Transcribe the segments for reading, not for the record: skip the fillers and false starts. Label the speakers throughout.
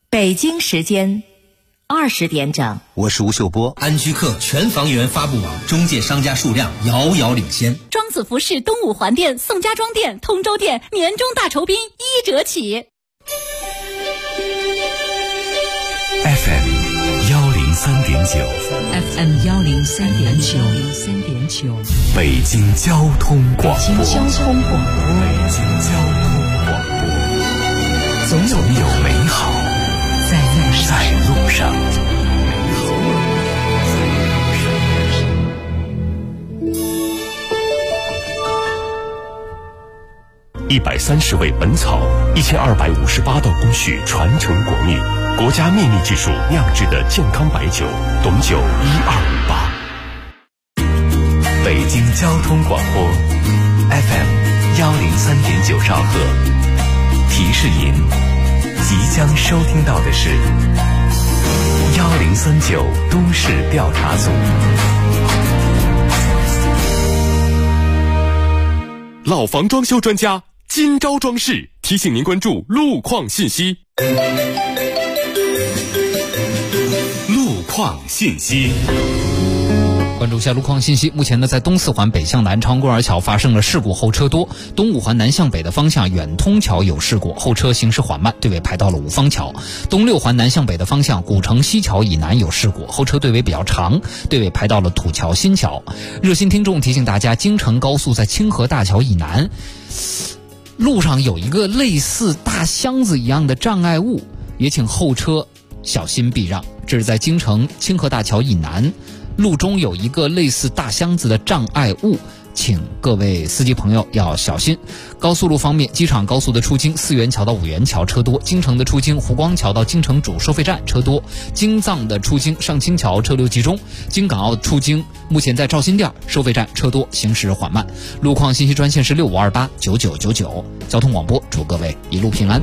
Speaker 1: 北京时间20点整。
Speaker 2: 我是吴秀波。
Speaker 3: 安居客全房源发布网中介商家数量遥遥领先。
Speaker 4: 庄子服饰东五环店、宋家庄店、通州店年终大酬宾1折起。
Speaker 5: FM 103.9
Speaker 6: FM 103.9
Speaker 5: 北京交通广播。
Speaker 6: 北京交通广播。
Speaker 5: 总有美好在路上。130味本草，1258道工序传承国秘，国家秘密技术酿制的健康白酒，董酒1258。北京交通广播 FM 103.9兆赫。提示您，即将收听到的是1039都市调查组。老房装修专家今朝装饰提醒您关注路况信息。路况信息。
Speaker 7: 关注一下路况信息。目前呢，在东四环北向南长公园桥发生了事故，后车多；东五环南向北的方向远通桥有事故，后车行驶缓慢，队尾排到了五方桥；东六环南向北的方向古城西桥以南有事故，后车队尾比较长，队尾排到了土桥新桥。热心听众提醒大家，京承高速在清河大桥以南路上有一个类似大箱子一样的障碍物，也请后车小心避让。这是在京承清河大桥以南路中有一个类似大箱子的障碍物，请各位司机朋友要小心。高速路方面，机场高速的出京四元桥到五元桥车多，京承的出京湖光桥到京承主收费站车多，京藏的出京上清桥车流集中，京港澳出京目前在肇新店收费站车多，行驶缓慢。路况信息专线是65289999。交通广播祝各位一路平安。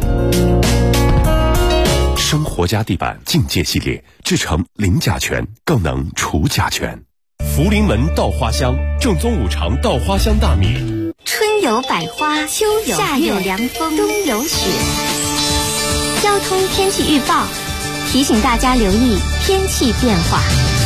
Speaker 5: 生活家地板境界系列制成零甲醛，更能除甲醛。福临门稻花香，正宗五常稻花香大米。
Speaker 8: 春有百花，秋有夏有凉风，冬有雪。交通天气预报提醒大家留意天气变化。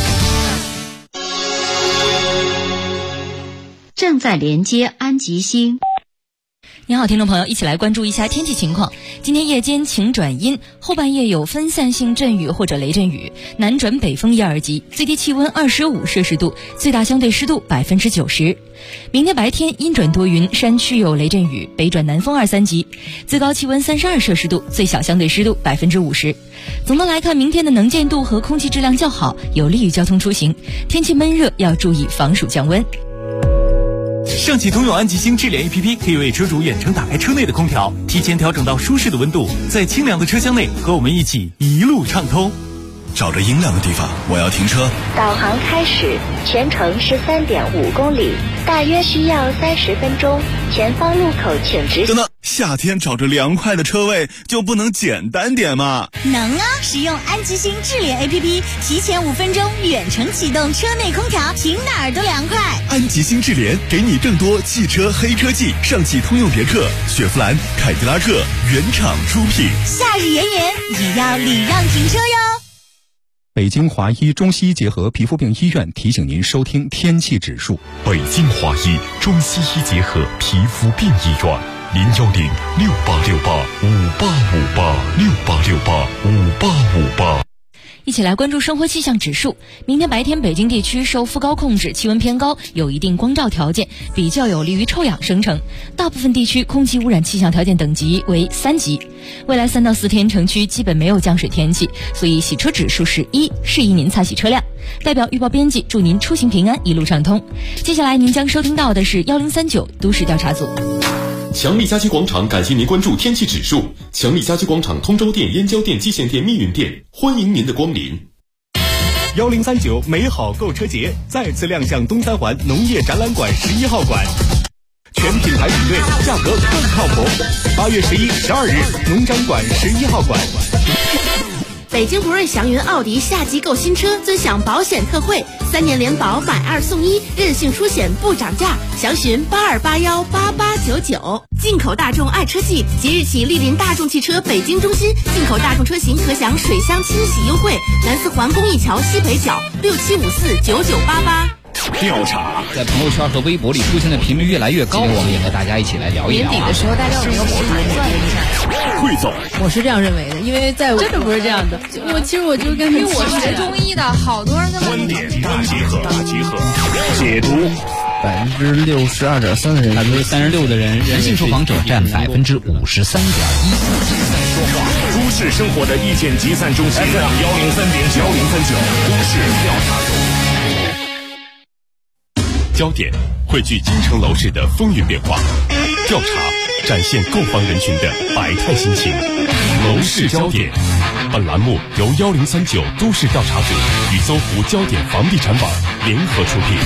Speaker 6: 正在连接安吉星。
Speaker 4: 您好，听众朋友，一起来关注一下天气情况。今天夜间晴转阴，后半夜有分散性阵雨或者雷阵雨，南转北风1、2级，最低气温25摄氏度，最大相对湿度90%。明天白天阴转多云，山区有雷阵雨，北转南风2、3级，最高气温32摄氏度，最小相对湿度50%。总的来看，明天的能见度和空气质量较好，有利于交通出行。天气闷热，要注意防暑降温。
Speaker 9: 上汽通用安吉星智联 APP 可以为车主远程打开车内的空调，提前调整到舒适的温度，在清凉的车厢内和我们一起一路畅通。
Speaker 10: 找着阴凉的地方，我要停车。
Speaker 8: 导航开始，全程13.5公里，大约需要30分钟。前方路口请直行。
Speaker 10: 等等，夏天找着凉快的车位就不能简单点吗？
Speaker 11: 能啊！使用安吉星智联 APP， 提前5分钟远程启动车内空调，停哪儿都凉快。
Speaker 10: 安吉星智联给你更多汽车黑科技，上汽通用别克、雪佛兰、凯迪拉克原厂出品。
Speaker 11: 夏日炎炎，也要礼让停车哟。
Speaker 12: 北京华医中西医结合皮肤病医院提醒您收听天气指数。
Speaker 5: 北京华医中西医结合皮肤病医院，0106868585858，68685858。
Speaker 4: 一起来关注生活气象指数。明天白天北京地区受副高控制，气温偏高，有一定光照条件，比较有利于臭氧生成。大部分地区空气污染气象条件等级为3级。未来3到4天城区基本没有降水天气，所以洗车指数是1，适宜您擦洗车辆。代表预报编辑祝您出行平安，一路畅通。接下来您将收听到的是1039都市调查组。
Speaker 5: 强力家居广场感谢您关注天气指数。强力家居广场通州店、燕郊店、蓟县店、密云店，欢迎您的光临。
Speaker 13: 1039美好购车节再次亮相东三环农业展览馆11号馆，全品牌比对，价格更靠谱。8月11、12日，农展馆11号馆。
Speaker 2: 北京博瑞祥云奥迪夏季购新车尊享保险特惠，3年联保买2送1，任性出险不涨价，详询82818899。进口大众爱车季，即日起莅临大众汽车北京中心，进口大众车型可享水箱清洗优惠，南四环公益桥西北角67549988。
Speaker 10: 调查
Speaker 7: 在朋友圈和微博里出现的频率越来越高，我们也和大家一起来聊一聊。
Speaker 14: 年底的时候，大家有没有补盘算一下？
Speaker 10: 汇总，
Speaker 14: 我是这样认为的，因为在真的不是这样的。其实我就跟因为我是学中医的，好多人跟
Speaker 10: 观点大集合，解读。
Speaker 15: 62.3%的人
Speaker 7: ，36%的人，人性受访者占53.1%。
Speaker 10: 都市生活的意见集散中心 FM103.9都市调查中。焦点汇聚京城楼市的风云变化，调查展现购房人群的百态心情。楼市焦点，本栏目由1039都市调查组与搜狐焦点房地产网联合出品。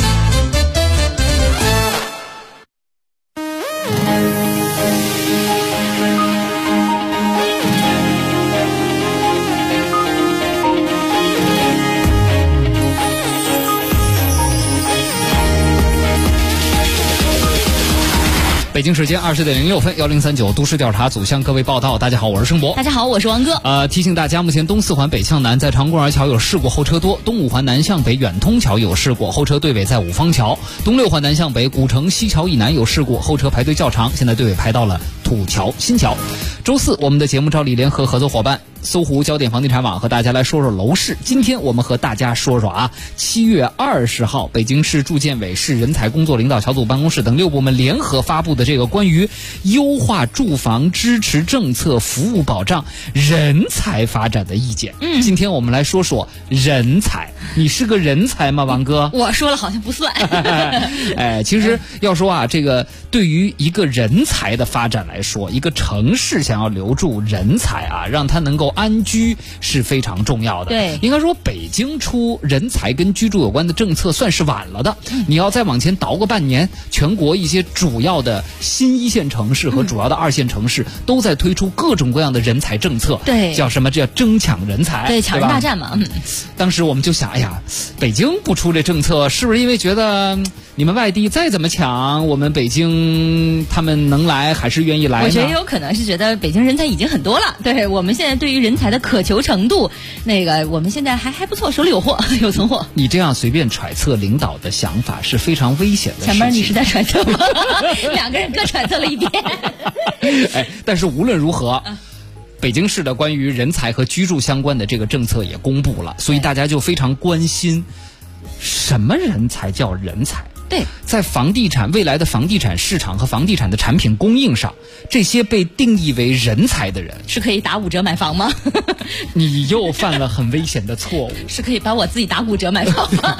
Speaker 7: 北京时间20:06，1039都市调查组向各位报道。大家好，我是盛博。
Speaker 4: 大家好，我是王哥。
Speaker 7: 提醒大家，目前东四环北向南在长公园桥有事故，后车多；东五环南向北远通桥有事故，后车队尾在五方桥；东六环南向北古城西桥以南有事故，后车排队较长，现在队尾排到了土桥新桥。周四，我们的节目照例联合合作伙伴搜狐焦点房地产网和大家来说说楼市。今天我们和大家说说7月20号，北京市住建委市人才工作领导小组办公室等6部门联合发布的这个关于优化住房支持政策服务保障人才发展的意见。今天我们来说说人才。你是个人才吗，王哥？
Speaker 4: 我说了好像不算。
Speaker 7: 其实要说这个对于一个人才的发展来说，一个城市想要留住人才让他能够安居是非常重要的。
Speaker 4: 对，
Speaker 7: 应该说北京出人才跟居住有关的政策算是晚了的。你要再往前倒个半年，全国一些主要的新1线城市和主要的2线城市都在推出各种各样的人才政策。
Speaker 4: 对，
Speaker 7: 叫什么？叫争抢人才。
Speaker 4: 对，抢人大战嘛。
Speaker 7: 当时我们就想，北京不出这政策，是不是因为觉得你们外地再怎么抢，我们北京他们能来还是愿意来呢？
Speaker 4: 我觉得有可能是觉得北京人才已经很多了，对我们现在对于人才的渴求程度，我们现在还不错，手里有货，有存货。
Speaker 7: 你这样随便揣测领导的想法是非常危险的事情。
Speaker 4: 前面你是在揣测吗？两个人各揣测了一遍。
Speaker 7: 但是无论如何。北京市的关于人才和居住相关的这个政策也公布了，所以大家就非常关心什么人才叫人才。
Speaker 4: 对，
Speaker 7: 在未来的房地产市场和房地产的产品供应上，这些被定义为人才的人
Speaker 4: 是可以打5折买房吗？
Speaker 7: 你又犯了很危险的错误。
Speaker 4: 是可以把我自己打5折买房吗？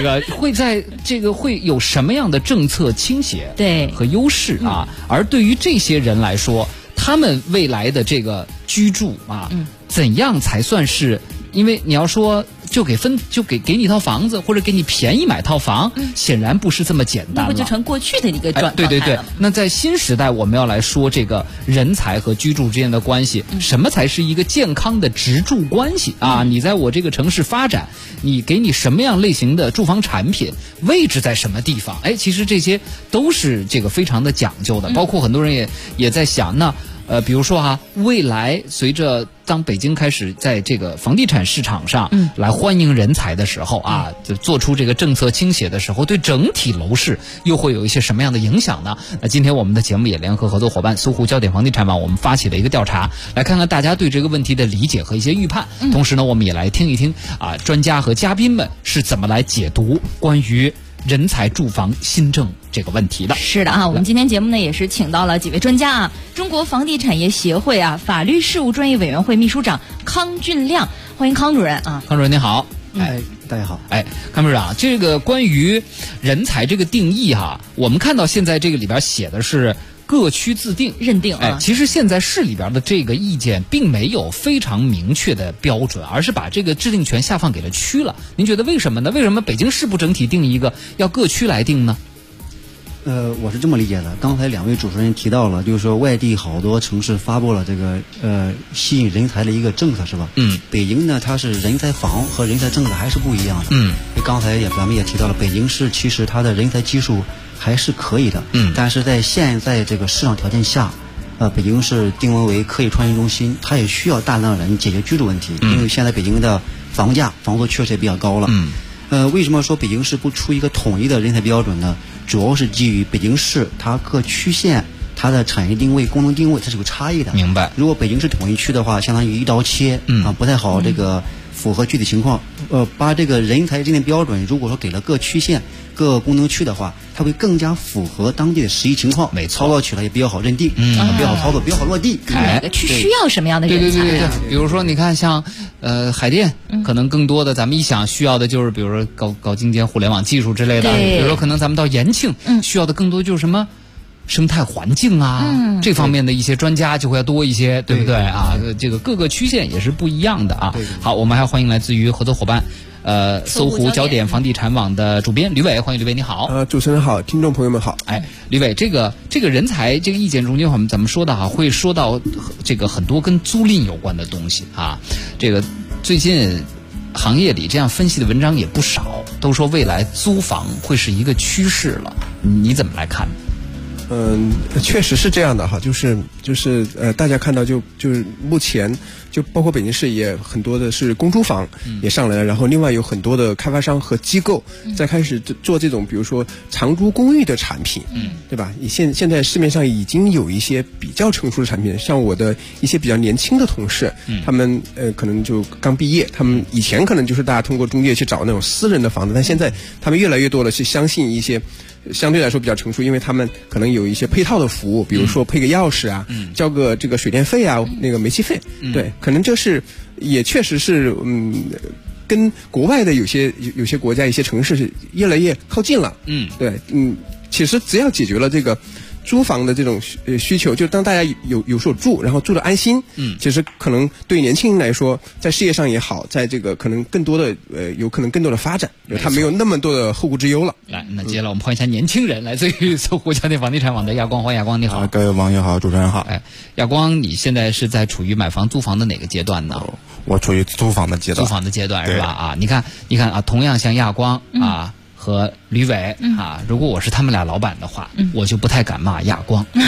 Speaker 7: 会有什么样的政策倾斜
Speaker 4: 对
Speaker 7: 和优势而对于这些人来说，他们未来的这个居住怎样才算是？因为你要说就给你一套房子，或者给你便宜买套房，显然不是这么简单了。
Speaker 4: 那不就成过去的一个状态了？
Speaker 7: 对。那在新时代，我们要来说这个人才和居住之间的关系，什么才是一个健康的直住关系你在我这个城市发展，你给你什么样类型的住房产品，位置在什么地方？其实这些都是这个非常的讲究的。包括很多人也在想，那比如说未来随着当北京开始在这个房地产市场上来欢迎人才的时候就做出这个政策倾斜的时候，对整体楼市又会有一些什么样的影响呢？那今天我们的节目也联合合作伙伴搜狐焦点房地产网，我们发起了一个调查，来看看大家对这个问题的理解和一些预判。同时呢，我们也来听一听专家和嘉宾们是怎么来解读关于人才住房新政这个问题的。
Speaker 4: 是的我们今天节目呢也是请到了几位专家中国房地产业协会法律事务专业委员会秘书长康俊亮，欢迎康主任
Speaker 7: 康主任您好。
Speaker 15: 大家好。
Speaker 7: 康部长，这个关于人才这个定义我们看到现在这个里边写的是各区自定
Speaker 4: 认定
Speaker 7: 其实现在市里边的这个意见并没有非常明确的标准，而是把这个制定权下放给了区了。您觉得为什么呢？为什么北京市不整体定一个，要各区来定呢？
Speaker 15: 我是这么理解的。刚才两位主持人提到了，就是说外地好多城市发布了这个吸引人才的一个政策，是吧？北京呢，它是人才房和人才政策还是不一样的。刚才咱们也提到了，北京市其实它的人才基数还是可以的。但是在现在这个市场条件下，北京市定位为科技创新中心，它也需要大量人解决居住问题。因为现在北京的房租确实也比较高了。为什么说北京市不出一个统一的人才标准呢？主要是基于北京市它各区县它的产业定位、功能定位它是有差异的。
Speaker 7: 明白。
Speaker 15: 如果北京市统一区的话，相当于一刀切，不太好这个符合具体情况。把这个人才认定标准，如果说给了各区县、各功能区的话，它会更加符合当地的实际情况，
Speaker 7: 没错，
Speaker 15: 操作起来也比较好认定，比较好操作，比较好落地。
Speaker 4: 每个区需要什么样的人才？
Speaker 7: 对，比如说你看像海淀，可能更多的咱们一想需要的就是比如说高精尖互联网技术之类的，比如说可能咱们到延庆，需要的更多就是什么生态环境啊，这方面的一些专家就会要多一些，对不对啊？这个各个区县也是不一样的啊。好，我们还欢迎来自于合作伙伴搜狐焦点房地产网的主编吕伟，欢迎吕伟，你好。
Speaker 16: 主持人好，听众朋友们好。
Speaker 7: 吕伟，这个人才这个意见中间，我们怎么说的啊？会说到这个很多跟租赁有关的东西啊。这个最近行业里这样分析的文章也不少，都说未来租房会是一个趋势了，你怎么来看？
Speaker 16: 确实是这样的哈，就是大家看到就是目前就包括北京市也很多的是公租房也上来了，然后另外有很多的开发商和机构在开始做这种比如说长租公寓的产品，对吧？现在市面上已经有一些比较成熟的产品，像我的一些比较年轻的同事，他们可能就刚毕业，他们以前可能就是大家通过中介去找那种私人的房子，但现在他们越来越多的是相信一些相对来说比较成熟，因为他们可能有一些配套的服务，比如说配个钥匙啊，交个这个水电费啊，那个煤气费，对，可能这是也确实是跟国外的有些国家一些城市是越来越靠近了。对，其实只要解决了这个租房的这种需求，就当大家有所住，然后住得安心，其实可能对年轻人来说，在事业上也好，在这个可能更多的有可能更多的发展，他没有那么多的后顾之忧了。
Speaker 7: 来，那接下来我们欢迎一下年轻人，来自于搜狐焦点房地产网的亚光，欢迎亚光，你好。
Speaker 17: 各位网友好，主持人好。
Speaker 7: 亚光，你现在是在处于买房租房的哪个阶段呢？
Speaker 17: 我处于租房的阶段。
Speaker 7: 租房的阶段是吧？啊，你看啊，同样像亚光啊。和吕伟啊，如果我是他们俩老板的话，我就不太敢骂亚光。
Speaker 4: 骂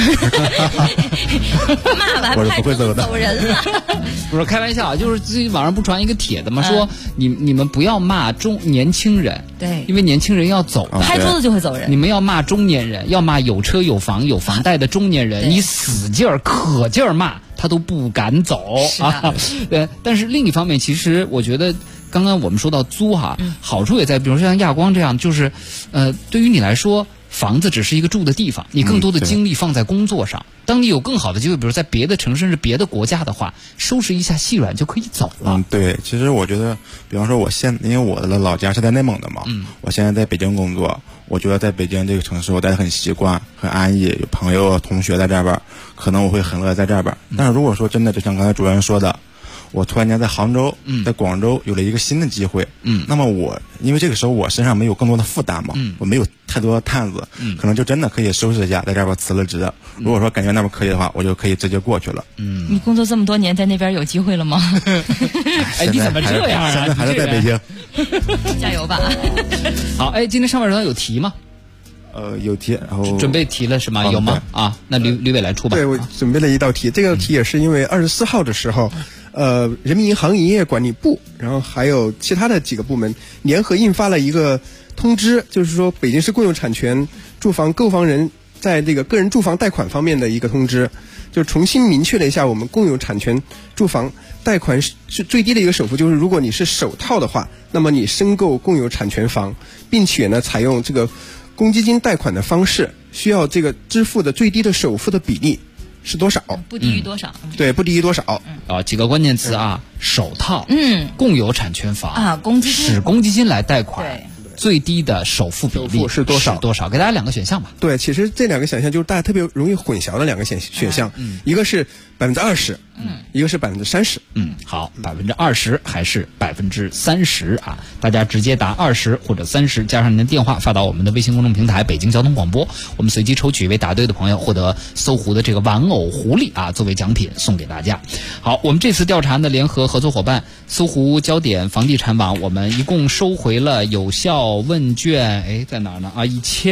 Speaker 4: 完
Speaker 17: 不会
Speaker 4: 走人了。
Speaker 7: 不是开玩笑，就是最近网上不传一个帖子吗？说你们不要骂年轻人，
Speaker 4: 对，
Speaker 7: 因为年轻人要走的，
Speaker 4: 拍桌子就会走人。
Speaker 7: 你们要骂中年人，要骂有车有房有房贷的中年人，你使劲可劲骂，他都不敢走啊。但是另一方面，其实我觉得。刚刚我们说到租哈，好处也在，比如说像亚光这样，就是，对于你来说，房子只是一个住的地方，你更多的精力放在工作上。当你有更好的机会，比如在别的城市甚至别的国家的话，收拾一下细软就可以走了。
Speaker 17: 对，其实我觉得，比方说因为我的老家是在内蒙的嘛，我现在在北京工作，我觉得在北京这个城市我待得很习惯、很安逸，有朋友、同学在这边，可能我会很乐在这边。但是如果说真的，就像刚才主任说的。我突然间在杭州，在广州有了一个新的机会，那么因为这个时候我身上没有更多的负担嘛，我没有太多的担子，可能就真的可以收拾一下，在这边辞了职。如果说感觉那边可以的话，我就可以直接过去了。
Speaker 4: 你工作这么多年，在那边有机会了吗？
Speaker 7: 你怎么这样啊？
Speaker 17: 现在还是在北京，
Speaker 4: 加油吧！
Speaker 7: 好，今天上半场有题吗？
Speaker 17: 有题，然后
Speaker 7: 准备题了是吗？有吗？啊，那吕伟来出吧。
Speaker 16: 对，我准备了一道题，这个题也是因为24号的时候。人民银行营业管理部，然后还有其他的几个部门联合印发了一个通知，就是说北京市共有产权住房购房人在这个个人住房贷款方面的一个通知，就重新明确了一下我们共有产权住房贷款是最低的一个首付，就是如果你是首套的话，那么你申购共有产权房，并且呢采用这个公积金贷款的方式，需要这个支付的最低的首付的比例是多少？
Speaker 4: 不低于多少？
Speaker 16: 对，不低于多少？
Speaker 7: 几个关键词啊，首套，共有产权房
Speaker 4: 啊，公积金，
Speaker 7: 使公积金来贷款，最低的首付比例
Speaker 16: 是多少？
Speaker 7: 给大家两个选项吧。
Speaker 16: 对，其实这两个选项就是大家特别容易混淆的两个选项，一个是20%， 一个是30%。
Speaker 7: 好，20%还是30%啊？大家直接答20或者30，加上您的电话发到我们的微信公众平台北京交通广播，我们随机抽取一位答对的朋友，获得搜狐的这个玩偶狐狸啊作为奖品送给大家。好，我们这次调查呢，联合合作伙伴搜狐焦点房地产网，我们一共收回了有效问卷，在哪儿呢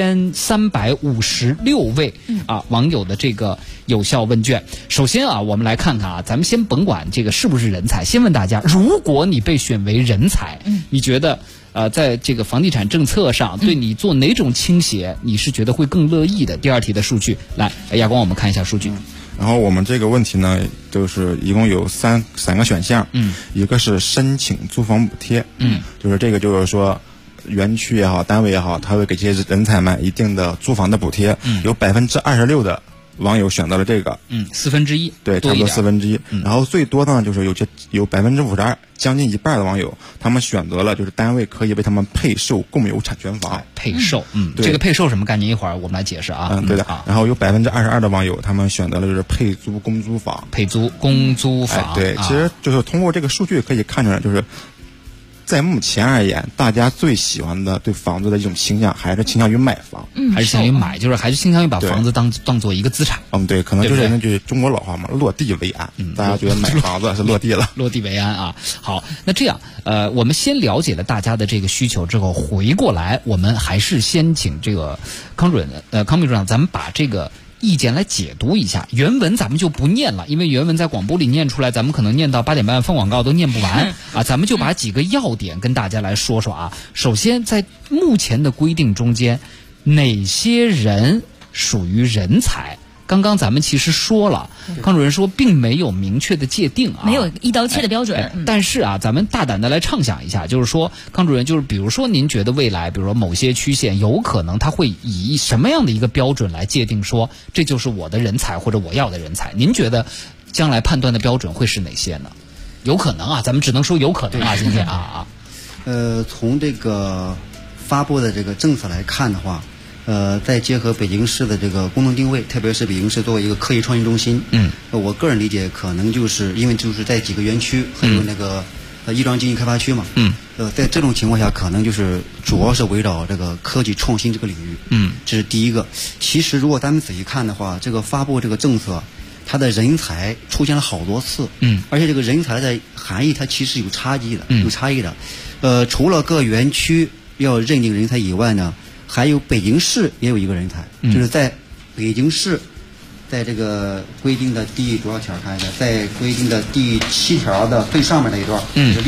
Speaker 7: ？1356位网友的这个有效问卷。首先啊，我们来看看啊，咱们先甭管这个是不是人才，先问大家，如果你被选为人才，你觉得在这个房地产政策上对你做哪种倾斜，你是觉得会更乐意的？第二题的数据，来，亚光，我们看一下数据。
Speaker 17: 然后我们这个问题呢，就是一共有三个选项，一个是申请租房补贴，就是这个就是说园区也好，单位也好，他会给这些人才们一定的租房的补贴，有26%的网友选择了这个
Speaker 7: ，1/4，
Speaker 17: 对，差不多1/4。然后最多呢，就是有52%，将近一半的网友，他们选择了就是单位可以为他们配售共有产权房。
Speaker 7: 配售，这个配售什么概念？一会儿我们来解释啊。
Speaker 17: 对的。然后有22%的网友，他们选择了就是配租公租房。
Speaker 7: 配租公租房，
Speaker 17: 对，其实就是通过这个数据可以看出来，就是在目前而言，大家最喜欢的对房子的一种倾向，还是倾向于买房，
Speaker 7: 还是倾向于买，就是还是倾向于把房子当做一个资产。
Speaker 17: 对，可能就是那句中国老话嘛，落地为安。大家觉得买房子是落地了，
Speaker 7: 落地为安啊。好，那这样，我们先了解了大家的这个需求之后，回过来，我们还是先请这个康秘书长，咱们把这个意见来解读一下。原文咱们就不念了，因为原文在广播里念出来，咱们可能念到8点半放广告都念不完啊。咱们就把几个要点跟大家来说说啊。首先，在目前的规定中间，哪些人属于人才？刚刚咱们其实说了，康主任说并没有明确的界定啊，
Speaker 4: 没有一刀切的标准。
Speaker 7: 但是啊，咱们大胆的来畅想一下，就是说，康主任，就是比如说，您觉得未来，比如说某些区县，有可能他会以什么样的一个标准来界定说，这就是我的人才或者我要的人才？您觉得将来判断的标准会是哪些呢？有可能啊，咱们只能说有可能啊，今天
Speaker 15: 从这个发布的这个政策来看的话。再结合北京市的这个功能定位，特别是北京市作为一个科技创新中心，我个人理解可能就是因为就是在几个园区还有那个亦庄经济开发区嘛，在这种情况下，可能就是主要是围绕这个科技创新这个领域，这是第一个。其实如果咱们仔细看的话，这个发布这个政策，它的人才出现了好多次，而且这个人才的含义它其实有差异的，除了各园区要认定人才以外呢。还有北京市也有一个人才，就是在北京市，在这个规定的第多少条看一下，在规定的第7条的最上面那一段，是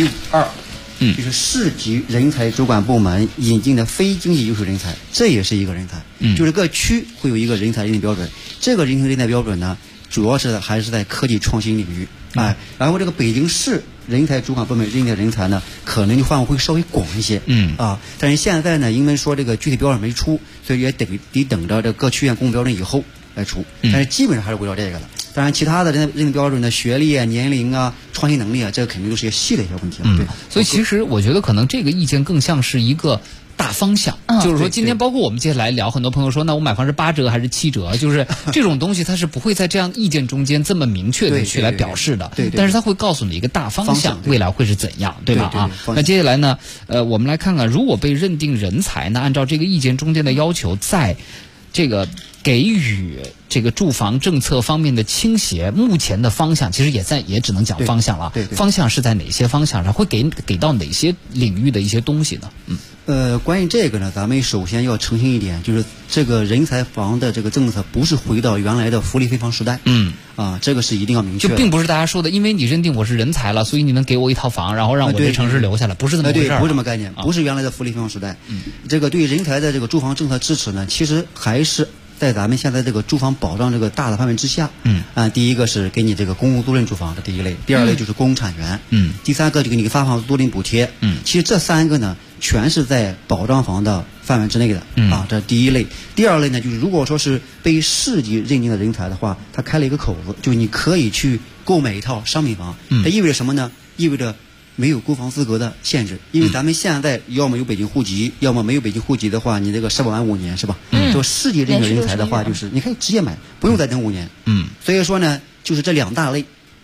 Speaker 15: 62，就是市级人才主管部门引进的非经济优秀人才，这也是一个人才，就是各区会有一个人才认定标准，这个人才标准呢，主要是还是在科技创新领域，然后这个北京市人才主管部门认定的人才呢，可能范围会稍微广一些，但是现在呢，因为说这个具体标准没出，所以也得等着这各区县公布标准以后来出，但是基本上还是围绕这个的。当然，其他的认定标准的学历啊、年龄啊、创新能力啊，这个肯定都是一些细的一些问题了。对，
Speaker 7: 所以其实我觉得可能这个意见更像是一个大方向，就是说今天包括我们接下来聊，很多朋友说，那我买房是8折还是7折？就是这种东西，它是不会在这样意见中间这么明确的去来表示的。但是它会告诉你一个大方向，未来会是怎样，对吧？那接下来呢，我们来看看，如果被认定人才，那按照这个意见中间的要求，在这个给予这个住房政策方面的倾斜，目前的方向其实也只能讲方向了。方向是在哪些方向上，会给到哪些领域的一些东西呢？
Speaker 15: 关于这个呢，咱们首先要澄清一点，就是这个人才房的这个政策不是回到原来的福利分房时代。这个是一定要明确的。
Speaker 7: 就并不是大家说的，因为你认定我是人才了，所以你能给我一套房，然后让我这城市留下来，不是这么回事。
Speaker 15: 不是这么概念，不是原来的福利分房时代。这个对于人才的这个住房政策支持呢，其实还是在咱们现在这个住房保障这个大的范围之下。第一个是给你这个公共租赁住房的第一类，第二类就是公共产权，第三个就给你发放租赁补贴。其实这3个呢，全是在保障房的范围之内的。这第一类。第二类呢，就是如果说是被市级认定的人才的话，他开了一个口子，就你可以去购买一套商品房。它意味着什么呢？意味着没有购房资格的限制，因为咱们现在要么有北京户籍，要么没有北京户籍的话，你这个社保满5年是吧？就市级认定人才的话，就是你可以直接买，不用再等5年。所以说呢，就是这2大类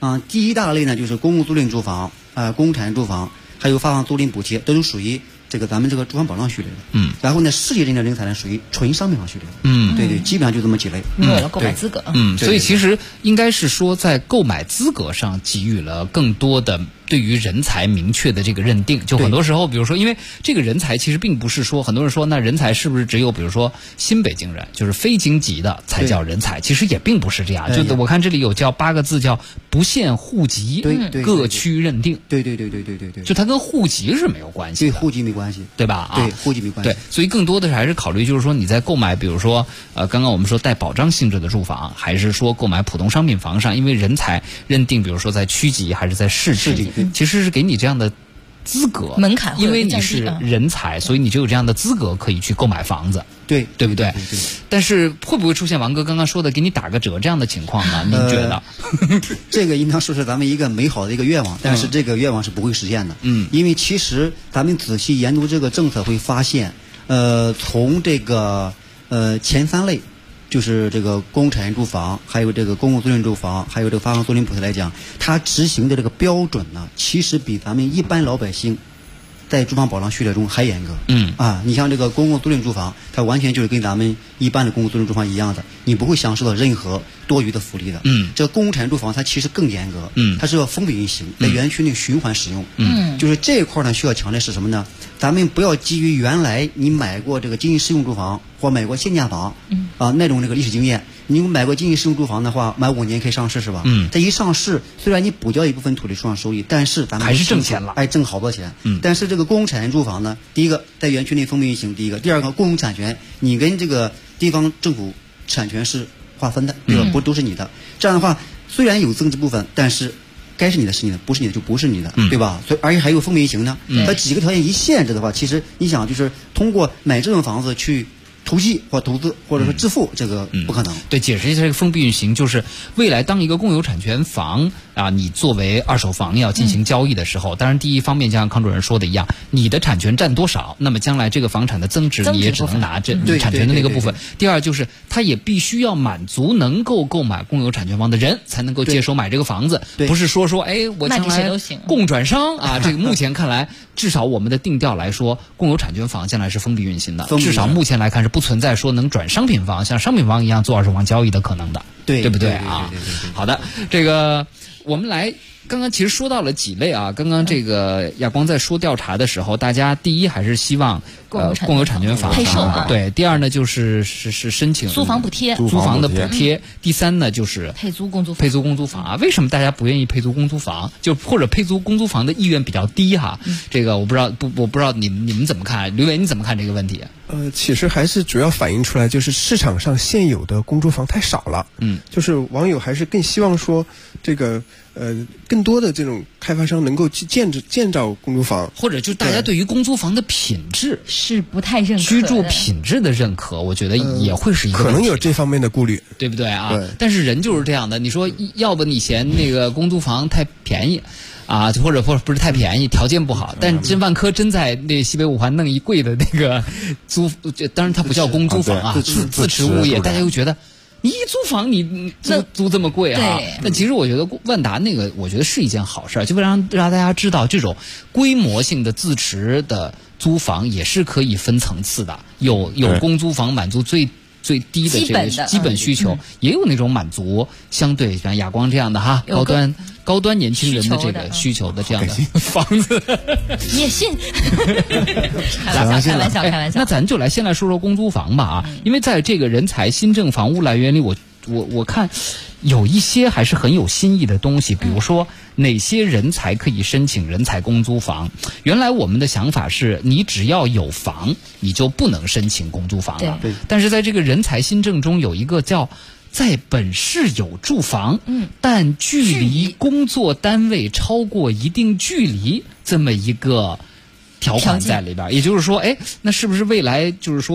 Speaker 15: 第一大类呢就是公共租赁住房、公产住房，还有发放租赁补贴，都是属于这个咱们这个住房保障序列的。然后呢，世界认证人才呢属于纯商品房序列的。对，基本上就这么几类。
Speaker 4: 没有了购买资格。
Speaker 7: 所以其实应该是说，在购买资格上给予了更多的对于人才明确的这个认定。就很多时候，比如说，因为这个人才其实并不是说很多人说，那人才是不是只有比如说新北京人，就是非京籍的才叫人才？其实也并不是这样。就我看这里有叫8个字，叫不限户籍，各区认定。
Speaker 15: 对，
Speaker 7: 就它跟户籍是没有关系的。
Speaker 15: 对，户籍没关系，
Speaker 7: 对吧？
Speaker 15: 对，户籍没关系。
Speaker 7: 对，所以更多的是还是考虑，就是说你在购买，比如说刚刚我们说带保障性质的住房，还是说购买普通商品房上，因为人才认定，比如说在区级还是在市级，其实是给你这样的资格
Speaker 4: 门槛，
Speaker 7: 因为你是人才，所以你就有这样的资格可以去购买房子，
Speaker 15: 对
Speaker 7: 不对？但是会不会出现王哥刚刚说的给你打个折这样的情况呢？您觉得？
Speaker 15: 这个应当说是咱们一个美好的一个愿望，但是这个愿望是不会实现的。因为其实咱们仔细研读这个政策会发现，从这个前3类。就是这个公产住房，还有这个公共租赁住房，还有这个发放租赁补贴来讲，它执行的这个标准呢，其实比咱们一般老百姓在住房保障序列中还严格。你像这个公共租赁住房，它完全就是跟咱们一般的公共租赁住房一样的，你不会享受到任何多余的福利的。这个公产住房它其实更严格，它是要封闭运行，在园区内循环使用。就是这一块呢，需要强调是什么呢？咱们不要基于原来你买过这个经济适用住房或买过限价房那种这个历史经验，你买过经济适用住房的话，买5年可以上市是吧？这一上市，虽然你补交一部分土地出让收益，但是咱们
Speaker 7: 还是挣钱了，
Speaker 15: 挣好多钱。但是这个公产住房呢，第一个在园区内封闭运行，第二个共有产权，你跟这个地方政府产权是划分的，对吧？不都是你的。这样的话，虽然有增值部分，但是该是你的是你的，不是你的就不是你的，对吧？所以而且还有封闭运行呢。它几个条件一限制的话，其实你想就是通过买这种房子去投机或投资或者说致富，这个不可能。
Speaker 7: 对，解释一下这个封闭运行，就是未来当一个共有产权房你作为二手房要进行交易的时候，当然第一方面就像康主任说的一样，你的产权占多少，那么将来这个房产的增值你也只能拿这你产权的那个部分。第二就是它也必须要满足能够购买共有产权房的人才能够接手买这个房子，不是说我将来共转商这个目前看来至少我们的定调来说，共有产权房将来是封闭运行的，至少目前来看是不存在说能转商品房像商品房一样做二手房交易的可能的，对不对啊？好的，这个我们来刚刚其实说到了几类刚刚这个亚光在说调查的时候，大家第一还是希望共有产权房
Speaker 4: 配售
Speaker 7: 对，第二呢就是申请
Speaker 4: 租房补贴，
Speaker 7: 租房的补贴，第三呢就是
Speaker 4: 配租公租
Speaker 7: 房为什么大家不愿意配租公租房？就或者配租公租房的意愿比较低这个我不知道你们怎么看？刘伟你怎么看这个问题？
Speaker 16: 其实还是主要反映出来就是市场上现有的公租房太少了。就是网友还是更希望说这个更多的这种开发商能够去建造公租房，
Speaker 7: 或者就大家对于公租房的品质
Speaker 4: 是不太认可，
Speaker 7: 居住品质的认可，我觉得也会是一个问题，
Speaker 16: 可能有这方面的顾虑，
Speaker 7: 对不对对。但是人就是这样的，你说要不你嫌那个公租房太便宜或者不是太便宜，条件不好，但真万科真在那西北五环弄一贵的那个租，当然它不叫公租房自持物业，大家又觉得你一租房你租这么贵但其实我觉得万达那个我觉得是一件好事，就让大家知道这种规模性的自持的租房也是可以分层次的，有公租房满足最低的这个基本需求，也有那种满足相对像亚光这样的高端年轻人的这个需求的这样的房子。
Speaker 4: 你也信？开玩笑。
Speaker 7: 那咱就先来说说公租房吧因为在这个人才新政房屋来源里，我看有一些还是很有新意的东西，比如说哪些人才可以申请人才公租房。原来我们的想法是你只要有房你就不能申请公租房了，但是在这个人才新政中有一个叫在本市有住房但距离工作单位超过一定距离这么一个条款在里边，也就是说那是不是未来就是说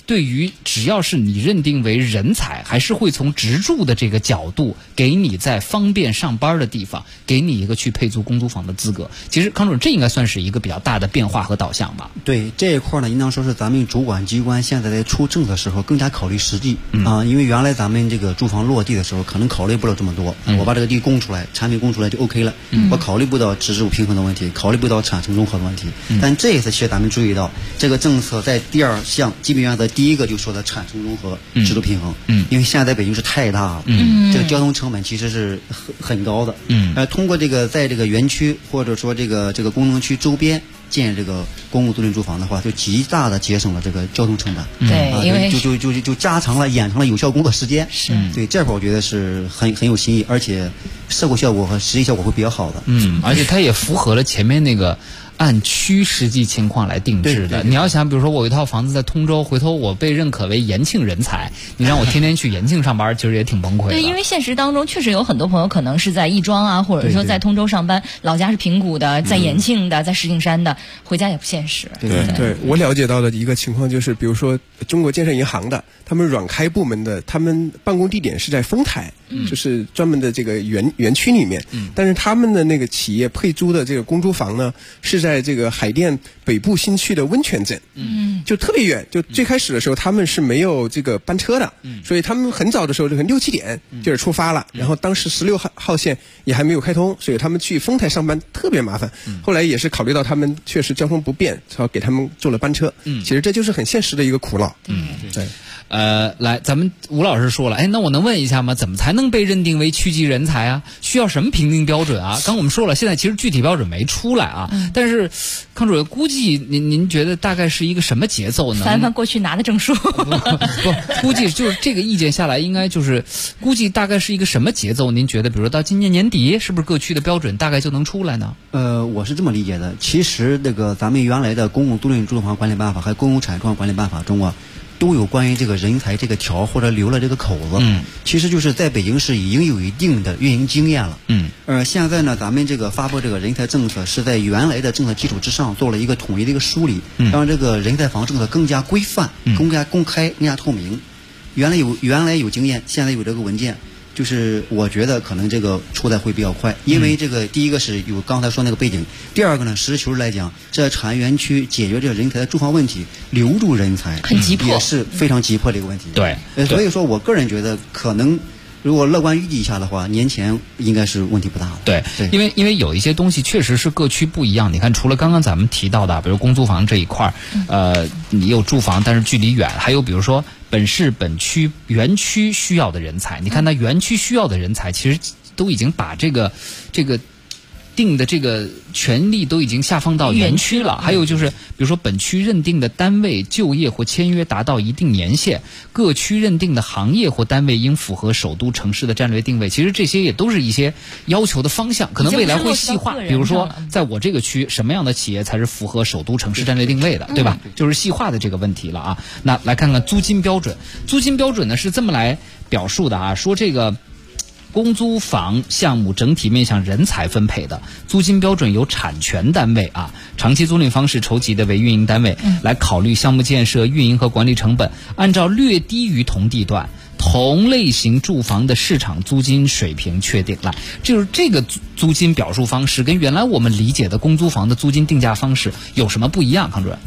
Speaker 7: 对于只要是你认定为人才，还是会从直住的这个角度给你在方便上班的地方给你一个去配租公租房的资格。其实康主任，这应该算是一个比较大的变化和导向吧？
Speaker 15: 对这一块呢，应当说是咱们主管机关现在在出政策的时候更加考虑实际因为原来咱们这个住房落地的时候可能考虑不了这么多，我把这个地供出来，产品供出来就 OK 了，我考虑不到直住平衡的问题，考虑不到产生综合的问题。但这一次其实咱们注意到，这个政策在第2项基本原则第1个就说的产生综合、直住平衡。因为现在在北京是太大了，这个交通成本其实是很高的。通过这个在这个园区或者说这个功能区周边建这个公共租赁住房的话，就极大的节省了这个交通成本。
Speaker 4: 对，因为
Speaker 15: 就加长了延长了有效工作时间。是，对这块我觉得是很有新意，而且社会效果和实际效果会比较好的。
Speaker 7: 而且它也符合了前面那个按区实际情况来定制的。你要想，比如说我有一套房子在通州，回头我被认可为延庆人才，你让我天天去延庆上班，其实也挺崩溃的。
Speaker 4: 对，因为现实当中确实有很多朋友可能是在亦庄啊，或者说在通州上班，老家是平谷的，在延庆的，在石景山的，回家也不现实。
Speaker 16: 对，我了解到的一个情况就是，比如说中国建设银行的，他们软开部门的，他们办公地点是在丰台，就是专门的这个园区里面，但是他们的那个企业配租的这个公租房呢，是在这个海淀北部新区的温泉镇，就特别远。就最开始的时候，他们是没有这个班车的，所以他们很早的时候，这个6、7点就是出发了，然后当时16号线也还没有开通，所以他们去丰台上班特别麻烦。后来也是考虑到他们确实交通不便，才给他们做了班车。其实这就是很现实的一个苦恼。对。
Speaker 7: 来，咱们吴老师说了，那我能问一下吗？怎么才能被认定为区级人才啊？需要什么评定标准啊？刚我们说了，现在其实具体标准没出来啊，但是康主任估计您觉得大概是一个什么节奏呢？
Speaker 4: 翻翻过去拿的证书，
Speaker 7: 不，估计就是这个意见下来，应该就是估计大概是一个什么节奏？您觉得，比如说到今年年底，是不是各区的标准大概就能出来呢？
Speaker 15: 我是这么理解的，其实那个咱们原来的公共租赁住房管理办法还有公共产业住房管理办法中啊，都有关于这个人才这个条或者留了这个口子。其实就是在北京市已经有一定的运营经验了。现在呢，咱们这个发布这个人才政策是在原来的政策基础之上做了一个统一的一个梳理，让这个人才房政策更加规范、更加公开、更加透明。原来有经验，现在有这个文件。就是我觉得可能这个出来会比较快，因为这个第一个是有刚才说那个背景，第二个呢，实事求是来讲，这产业园区解决这个人才的住房问题，留住人才
Speaker 4: 很急迫，
Speaker 15: 也是非常急迫的一个问题。
Speaker 7: 对，
Speaker 15: 所以说我个人觉得可能。如果乐观预计一下的话，年前应该是问题不大了。
Speaker 7: 对，因为有一些东西确实是各区不一样。你看，除了刚刚咱们提到的，比如公租房这一块你有住房，但是距离远，还有比如说本市本区园区需要的人才，你看它园区需要的人才，其实都已经把这个定的这个权利都已经下放到园区了。还有就是比如说本区认定的单位就业或签约达到一定年限，各区认定的行业或单位应符合首都城市的战略定位。其实这些也都是一些要求的方向，可能未来会细化。比如说在我这个区什么样的企业才是符合首都城市战略定位的，对吧？就是细化的这个问题了啊。那来看看租金标准。租金标准呢是这么来表述的啊，说这个公租房项目整体面向人才分配的租金标准由产权单位长期租赁方式筹集的为运营单位来考虑项目建设、运营和管理成本，按照略低于同地段同类型住房的市场租金水平确定。来，就是这个租金表述方式跟原来我们理解的公租房的租金定价方式有什么不一样？康主任？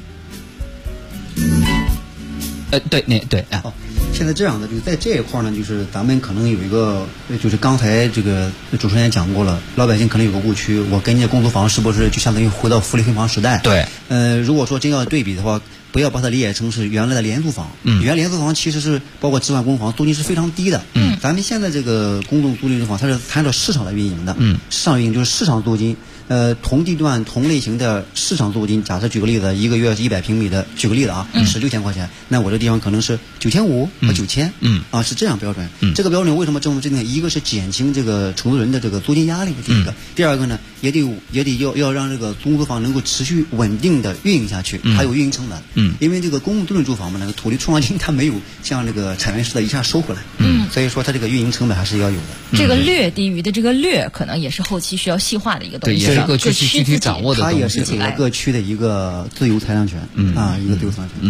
Speaker 7: 对。
Speaker 15: 现在这样的，就是在这一块呢，就是咱们可能有一个，就是刚才这个主持人也讲过了，老百姓可能有个误区，我跟这公租房是不是就相当于回到福利平房时代？
Speaker 7: 对。
Speaker 15: 如果说真要对比的话，不要把它理解成是原来的廉租房。原来廉租房其实是包括置换公房，租金是非常低的。咱们现在这个公共租赁住房，它是按照市场来运营的。市场运营就是市场租金。同地段同类型的市场租金，假设举个例子，一个月是100平米的，举个例子是6000块钱，那我这地方可能是9500和9000，是这样标准。这个标准为什么这么制定？一个是减轻这个承租人的这个租金压力，第一个；第二个呢，也得要让这个公租房能够持续稳定的运营下去，还有运营成本。因为这个公共租赁住房嘛，那个土地创造金它没有像这个产权式的一下收回来，所以说它这个运营成本还是要有的。
Speaker 4: 这个略低于的这个略，可能也是后期需要细化的一个东西。
Speaker 7: 对，也是各区具体掌握的东西。
Speaker 15: 它也是给了各区的一个自由裁量权一个自由裁量权。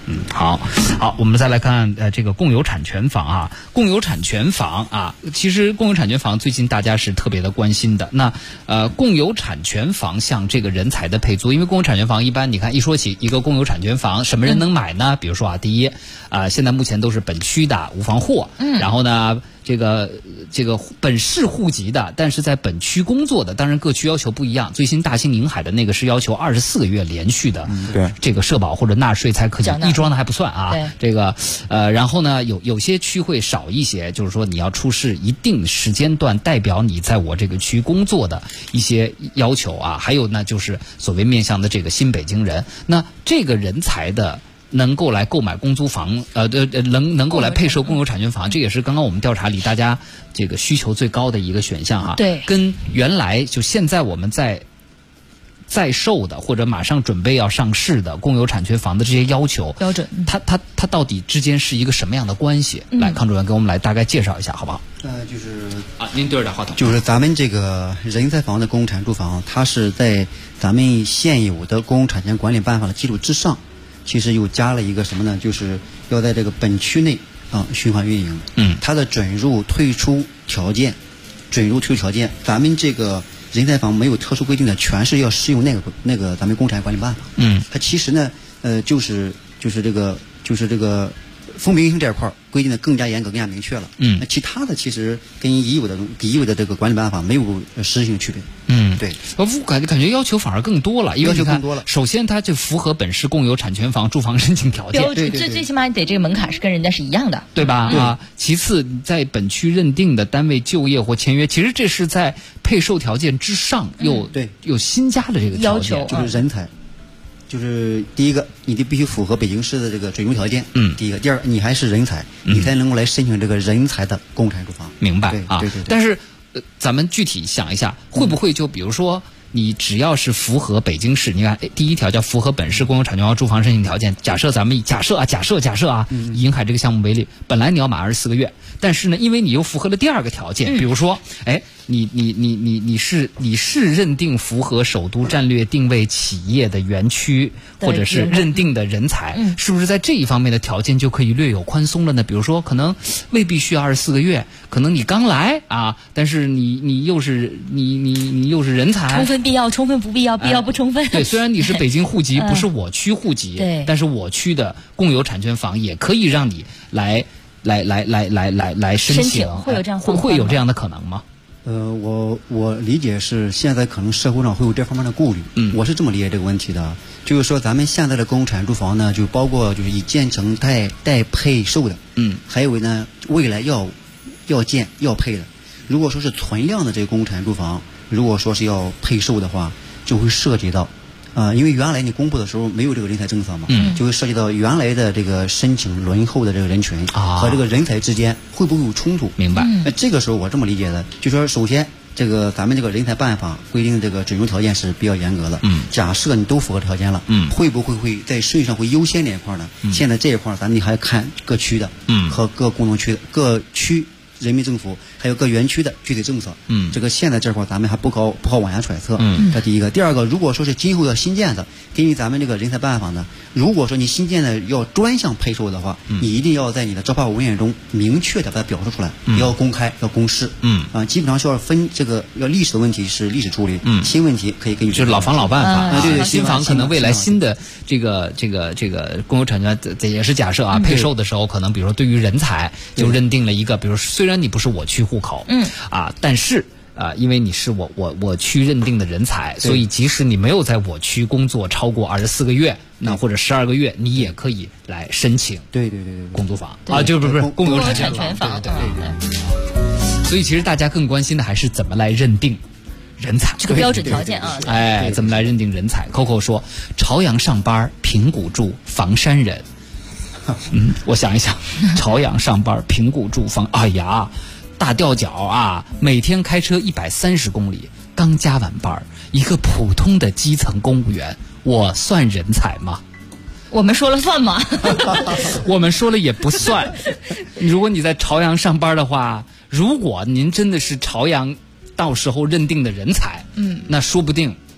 Speaker 7: 好，我们再来看这个共有产权房啊，共有产权房啊，其实共有产权房最近大家是特别的关心的。那共有产权房像这个人才的配租，因为共有产权房一般你看一说起一个共有产权房，什么人能买呢？比如说啊，第一现在目前都是本区的无房户，然后呢。这个本市户籍的，但是在本区工作的，当然各区要求不一样。最新大兴宁海的那个是要求24个月连续的，
Speaker 17: 对
Speaker 7: 这个社保或者纳税才可以，亦庄的还不算啊。这个然后呢，有些区会少一些，就是说你要出示一定时间段代表你在我这个区工作的一些要求啊。还有呢，就是所谓面向的这个新北京人，那这个人才的。能够来购买公租房，能够来配售共有产权房，这也是刚刚我们调查里大家这个需求最高的一个选项哈。
Speaker 4: 对，
Speaker 7: 跟原来就现在我们在售的或者马上准备要上市的共有产权房的这些要求
Speaker 4: 标准，
Speaker 7: 它到底之间是一个什么样的关系？来，康主任给我们来大概介绍一下，好不好？
Speaker 15: 就是
Speaker 7: 您对着点话筒。
Speaker 15: 就是咱们这个人才房的公产住房，它是在咱们现有的公共产权管理办法的基础之上。其实又加了一个什么呢？就是要在这个本区内循环运营。它的准入退出条件，咱们这个人才房没有特殊规定的，全是要适用那个咱们公产管理办法。它其实呢，就是这个风评这块规定的更加严格、更加明确了。那其他的其实跟已有的这个管理办法没有实质性区别。对，
Speaker 7: 感觉要求反而更多了，
Speaker 15: 要求更多了。
Speaker 7: 首先，它就符合本市共有产权房住房申请条件，
Speaker 4: 最起码你得这个门槛是跟人家是一样的，
Speaker 7: 对吧？其次，在本区认定的单位就业或签约，其实这是在配售条件之上又新加的这个条件，
Speaker 4: 要求
Speaker 15: 就是人才。就是第一个，你得必须符合北京市的这个准入条件。第一个，第二，你还是人才，你才能够来申请这个人才的公产住房。
Speaker 7: 明白啊？
Speaker 15: 对。
Speaker 7: 但是，咱们具体想一下，会不会就比如说，你只要是符合北京市，你看第一条叫符合本市共有产权房住房申请条件。假设以银海这个项目为例，本来你要满24个月，但是呢，因为你又符合了第二个条件，比如说，你是认定符合首都战略定位企业的园区，或者是认定的人才，是不是在这一方面的条件就可以略有宽松了呢？比如说，可能未必需要24个月，可能你刚来啊，但是你又是人才，
Speaker 4: 充分必要，充分不必要，必要不充分。
Speaker 7: 对，虽然你是北京户籍，不是我区户籍，
Speaker 4: 对，
Speaker 7: 但是我区的共有产权房也可以让你来申请，
Speaker 4: 会有这样
Speaker 7: 会有这样的可能吗？
Speaker 15: 我理解是现在可能社会上会有这方面的顾虑。我是这么理解这个问题的，就是说咱们现在的公共产住房呢，就包括就是以建成待配售的，还有呢未来要建要配的。如果说是存量的这个公共产住房，如果说是要配售的话，就会涉及到因为原来你公布的时候没有这个人才政策嘛，就会涉及到原来的这个申请轮候的这个人群和这个人才之间会不会有冲突？
Speaker 7: 明白？
Speaker 15: 那这个时候我这么理解的，就说首先这个咱们这个人才办法规定这个准入条件是比较严格的。假设你都符合条件了，会不会在顺序上会优先这一块呢？现在这一块咱们还看各区的，和各工农区的各区。人民政府还有各园区的具体政策，这个现在这块咱们还不好往下揣测。这第一个，第二个，如果说是今后要新建的，根据咱们这个人才办法呢，如果说你新建的要专项配售的话，你一定要在你的招标文件中明确的把它表述出来，要公开，要公示。基本上是要分这个要历史的问题是历史处理，新问题可以根据
Speaker 7: 就是老房老办法。
Speaker 15: 对，
Speaker 7: 新房可能未来新的这个公有产权，这也是假设啊，配售的时候可能比如说对于人才就认定了一个，比如虽然你不是我区户口，但是因为你是我区认定的人才，所以即使你没有在我区工作超过24个月，那或者12个月，你也可以来申请。
Speaker 15: 对，
Speaker 7: 公租房啊，就不是共有产权房。对。所以其实大家更关心的还是怎么来认定人才
Speaker 4: 这个标准条件啊。
Speaker 7: 怎么来认定人才 ？Coco 说，朝阳上班，平谷住，房山人。我想一想，朝阳上班，平谷住房，哎呀，大吊脚啊，每天开车130公里，刚加完班，一个普通的基层公务员，我算人才吗？
Speaker 4: 我们说了算吗？
Speaker 7: 我们说了也不算。如果你在朝阳上班的话，如果您真的是朝阳到时候认定的人才，那说不定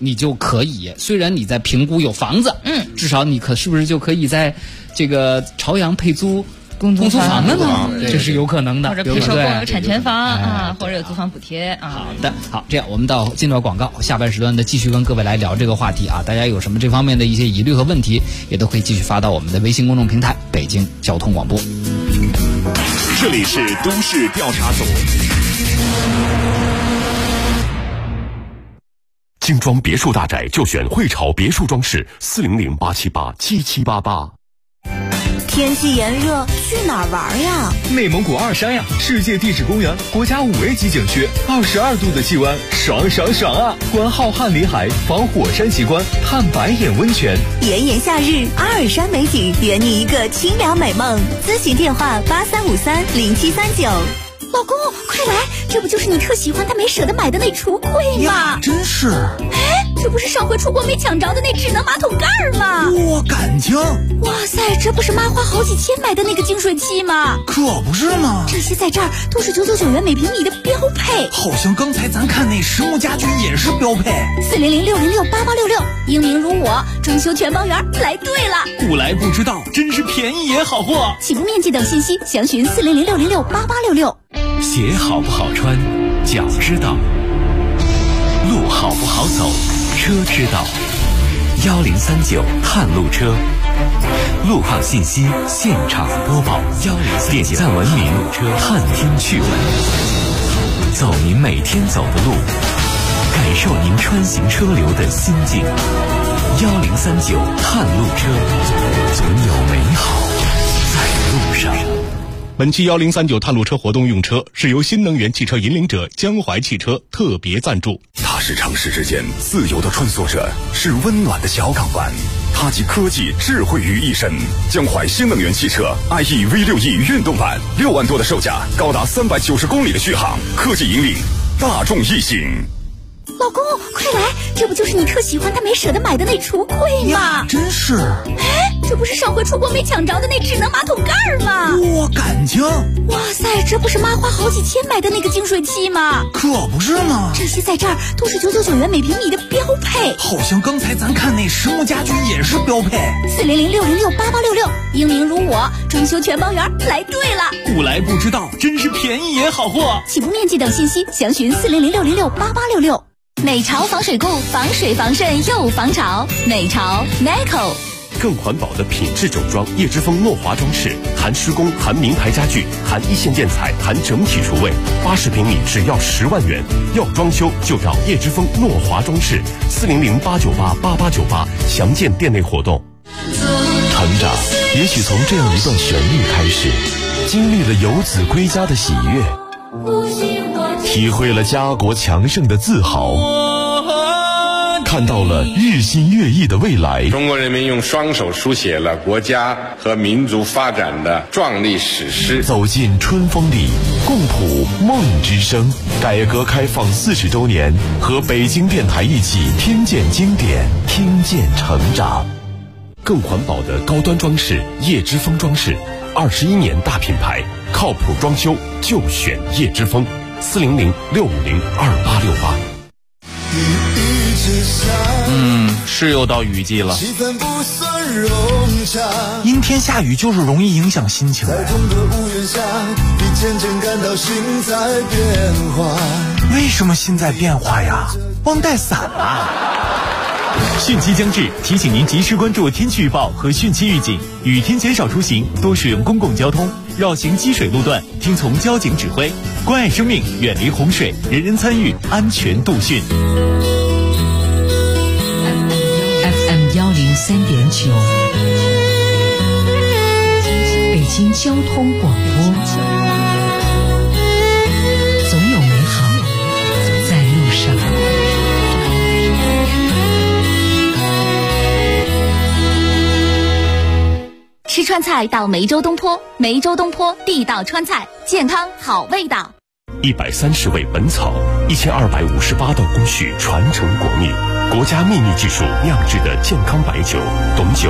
Speaker 7: 你就可以，虽然你在平谷有房子，至少你是不是就可以在这个朝阳配租公租房了呢？这是有可能的，
Speaker 4: 或者配售共有产权房啊，或者有租房补贴啊。
Speaker 7: 好的，好，这样我们进到广告，下半时段的继续跟各位来聊这个话题啊。大家有什么这方面的一些疑虑和问题，也都可以继续发到我们的微信公众平台北京交通广播。
Speaker 10: 这里是都市调查组。精装别墅大宅就选汇潮别墅装饰，400-878-7788。
Speaker 11: 天气炎热，去哪儿玩呀？
Speaker 18: 内蒙古二山呀，世界地质公园，国家5A 级景区，22度的气温，爽爽爽啊！观浩瀚里海，访火山奇观，探白眼温泉。
Speaker 11: 炎炎夏日，阿尔山美景，圆你一个清凉美梦。咨询电话83530739。老公，快来，这不就是你特喜欢但没舍得买的那橱柜吗？
Speaker 19: 真是。
Speaker 11: 哎，这不是上回出国没抢着的那智能马桶盖吗？
Speaker 19: 哇，感情！
Speaker 11: 哇塞，这不是妈花好几千买的那个净水器吗？
Speaker 19: 可不是吗？
Speaker 11: 这些在这儿都是999元每平米的标配。
Speaker 19: 好像刚才咱看那实木家居也是标配。
Speaker 11: 400-606-8866，英明如我，装修全包圆，来对了。
Speaker 18: 不来不知道，真是便宜也好货。
Speaker 11: 起步面积等信息详询400-606-8866。
Speaker 10: 鞋好不好穿，脚知道；路好不好走，车知道。1039探路车，路况信息现场播报。点赞文明探听趣闻，走您每天走的路，感受您穿行车流的心境。1039探路车，总有美好在路上。
Speaker 13: 本期1039探路车活动用车是由新能源汽车引领者江淮汽车特别赞助。
Speaker 10: 它是城市之间自由的穿梭者，是温暖的小港湾。它集科技智慧于一身。江淮新能源汽车 IE V6E 运动版，6万多的售价，高达390公里的续航，科技引领大众异性。
Speaker 11: 老公，快来，这不就是你特喜欢但没舍得买的那橱柜吗？
Speaker 19: 真是。
Speaker 11: 哎，这不是上回出国没抢着的那智能马桶盖吗？
Speaker 19: 哇，感情！
Speaker 11: 哇塞，这不是妈花好几千买的那个净水器吗？
Speaker 19: 可不是吗？
Speaker 11: 这些在这儿都是999元每平米的标配。
Speaker 19: 好像刚才咱看那实木家居也是标配。
Speaker 11: 400-606-8866，英明如我，装修全包圆，来对了。
Speaker 18: 不来不知道，真是便宜也好货。
Speaker 11: 起步面积等信息详询400-606-8866。美潮防水固，防水防渗又防潮。美潮 Neco。
Speaker 10: 更环保的品质整装，叶之峰诺华装饰，含施工，含名牌家具，含一线建材，含整体厨卫，80平米只要10万元。要装修就找叶之峰诺华装饰，400-898-8898，详见店内活动。成长也许从这样一段旋律开始，经历了游子归家的喜悦，体会了家国强盛的自豪，看到了日新月异的未来。
Speaker 20: 中国人民用双手书写了国家和民族发展的壮丽史诗。
Speaker 10: 走进春风里，共谱梦之声。改革开放40周年，和北京电台一起听见经典，听见成长。更环保的高端装饰，叶之峰装饰，21年大品牌，靠谱装修就选叶之峰，400-650-2868。
Speaker 19: 是又到雨季了，阴天下雨就是容易影响心情。为什么心在变化呀？忘带伞了。
Speaker 9: 汛期将至，提醒您及时关注天气预报和汛期预警，雨天减少出行，多使用公共交通，绕行积水路段，听从交警指挥，关爱生命，远离洪水，人人参与，安全度汛。
Speaker 6: FM 103.9，北京交通广播，总有美好在路上。
Speaker 2: 吃川菜到梅州东坡，梅州东坡地道川菜，健康好味道。
Speaker 10: 130味本草，1258道工序传承国秘，国家秘密技术酿制的健康白酒，董酒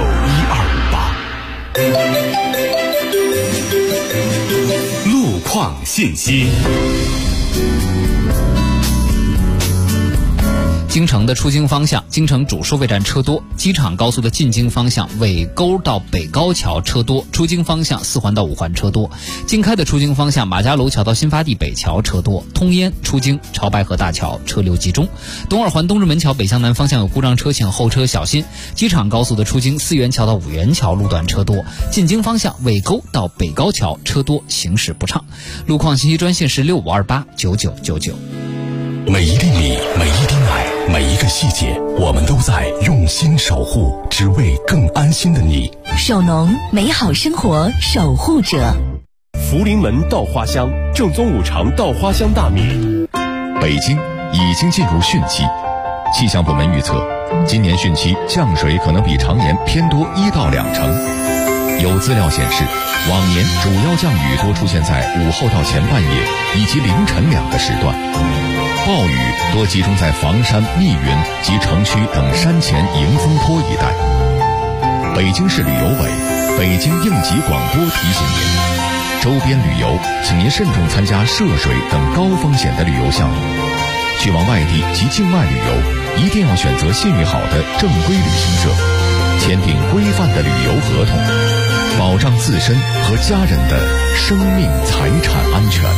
Speaker 10: 1258。路况信息。
Speaker 7: 京城的出京方向，京城主收费站车多；机场高速的进京方向，尾沟到北高桥车多；出京方向4环到5环车多；京开的出京方向，马家楼桥到新发地北桥车多；通烟出京朝白河大桥车流集中；东2环东直门桥北向南方向有故障车，请后车小心；机场高速的出京4元桥到5元桥路段车多；进京方向尾沟到北高桥车多，行驶不畅。路况信息专线是65289999。
Speaker 10: 每一粒米，每一滴奶，每一个细节，我们都在用心守护，只为更安心的你。
Speaker 6: 首农，美好生活守护者。
Speaker 13: 福临门稻花香，正宗五常稻花香大米。
Speaker 21: 北京已经进入汛期，气象部门预测，今年汛期降水可能比常年偏多1到2成。有资料显示，往年主要降雨多出现在午后到前半夜以及凌晨2个时段。暴雨多集中在房山、密云及城区等山前迎风坡一带。北京市旅游委、北京应急广播提醒您，周边旅游请您慎重参加涉水等高风险的旅游项目。去往外地及境外旅游，一定要选择信誉好的正规旅行社，签订规范的旅游合同，保障自身和家人的生命财产安全。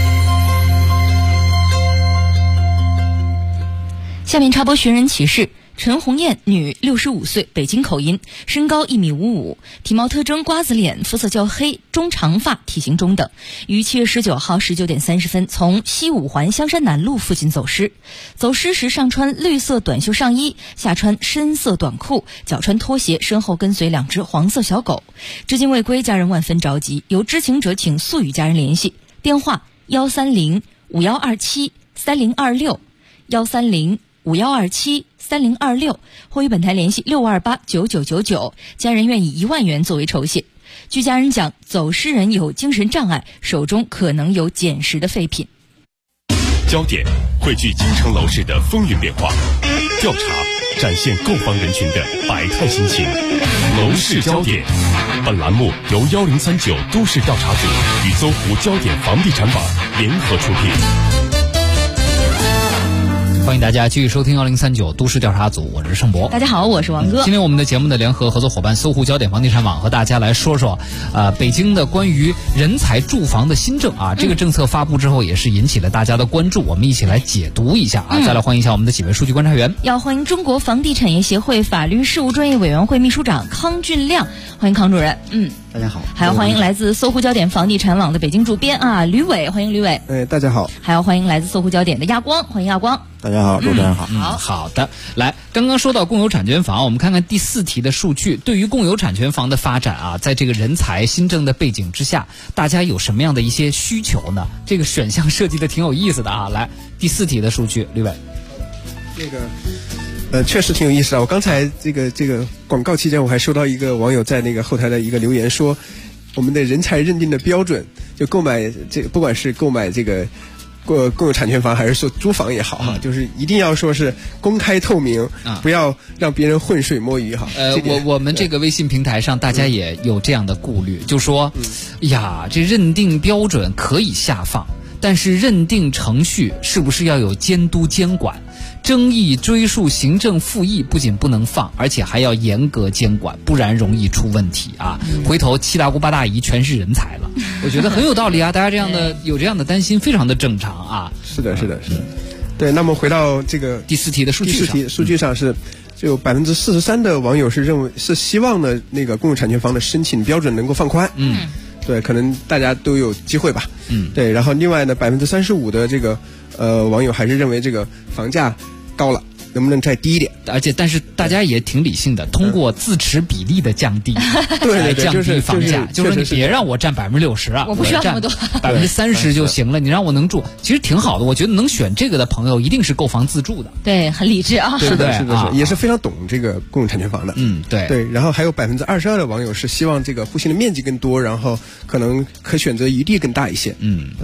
Speaker 4: 下面插播寻人启事：陈红艳，女，65岁，北京口音，身高1.55米，体貌特征瓜子脸，肤色较黑，中长发，体型中等，于7月19号19点30分从西5环香山南路附近走失。走失时上穿绿色短袖上衣，下穿深色短裤，脚穿拖鞋，身后跟随2只黄色小狗。至今未归，家人万分着急，有知情者请速与家人联系，电话13051273026，13051273026，或与本台联系6289999，家人愿以1万元作为酬谢。据家人讲，走失人有精神障碍，手中可能有捡拾的废品。
Speaker 13: 焦点汇聚京城楼市的风云变化，调查展现购房人群的百态心情。楼市焦点，本栏目由1039都市调查组与搜狐焦点房地产网联合出品。
Speaker 7: 欢迎大家继续收听1039都市调查组，我是盛博。
Speaker 4: 大家好，我是王哥。
Speaker 7: 今天我们的节目的联合合作伙伴搜狐焦点房地产网和大家来说说，北京的关于人才住房的新政啊，这个政策发布之后也是引起了大家的关注，我们一起来解读一下啊。再来欢迎一下我们的几位数据观察员。
Speaker 4: 要欢迎中国房地产业协会法律事务专业委员会秘书长康俊亮，欢迎康主任。
Speaker 15: 大家好。
Speaker 4: 还要欢迎来自搜狐焦点房地产网的北京主编吕伟，欢迎吕伟。
Speaker 16: 大家好。
Speaker 4: 还要欢迎来自搜狐焦点的亚光，欢迎亚光。
Speaker 17: 大家好，主持人好。
Speaker 7: 好的，来，刚刚说到共有产权房，我们看看第4题的数据。对于共有产权房的发展啊，在这个人才新政的背景之下，大家有什么样的一些需求呢？这个选项设计的挺有意思的啊。来，第4题的数据，吕伟。
Speaker 16: 确实挺有意思的。我刚才这个广告期间，我还收到一个网友在那个后台的一个留言说，我们的人才认定的标准，就购买不管是购买这个共有产权房还是说租房也好哈，就是一定要说是公开透明，不要让别人浑水摸鱼哈。
Speaker 7: 我们这个微信平台上大家也有这样的顾虑，就说，呀，这认定标准可以下放，但是认定程序是不是要有监督监管？争议追诉行政复议不仅不能放，而且还要严格监管，不然容易出问题啊！回头7大姑8大姨全是人才了，我觉得很有道理啊！大家有这样的担心，非常的正常啊！
Speaker 16: 是的。对，那么回到这个
Speaker 7: 第4题的数据上，
Speaker 16: 第4题数据上是，就43%的网友是希望的那个共有产权房的申请标准能够放宽。对，可能大家都有机会吧。对，然后另外呢，35%的这个网友还是认为这个房价高了，能不能再低一点？
Speaker 7: 但是大家也挺理性的，通过自持比例的降低，
Speaker 16: 对，
Speaker 7: 降低房价，就是你别让我占60%啊，
Speaker 4: 我不需要那么多
Speaker 7: ，30%就行了，你让我能住，其实挺好的。我觉得能选这个的朋友，一定是购房自住的，
Speaker 4: 对，很理智啊，
Speaker 16: 是的，也是非常懂这个共有产权房的，对。然后还有22%的网友是希望这个户型的面积更多，然后可能可选择余地更大一些，
Speaker 7: 对。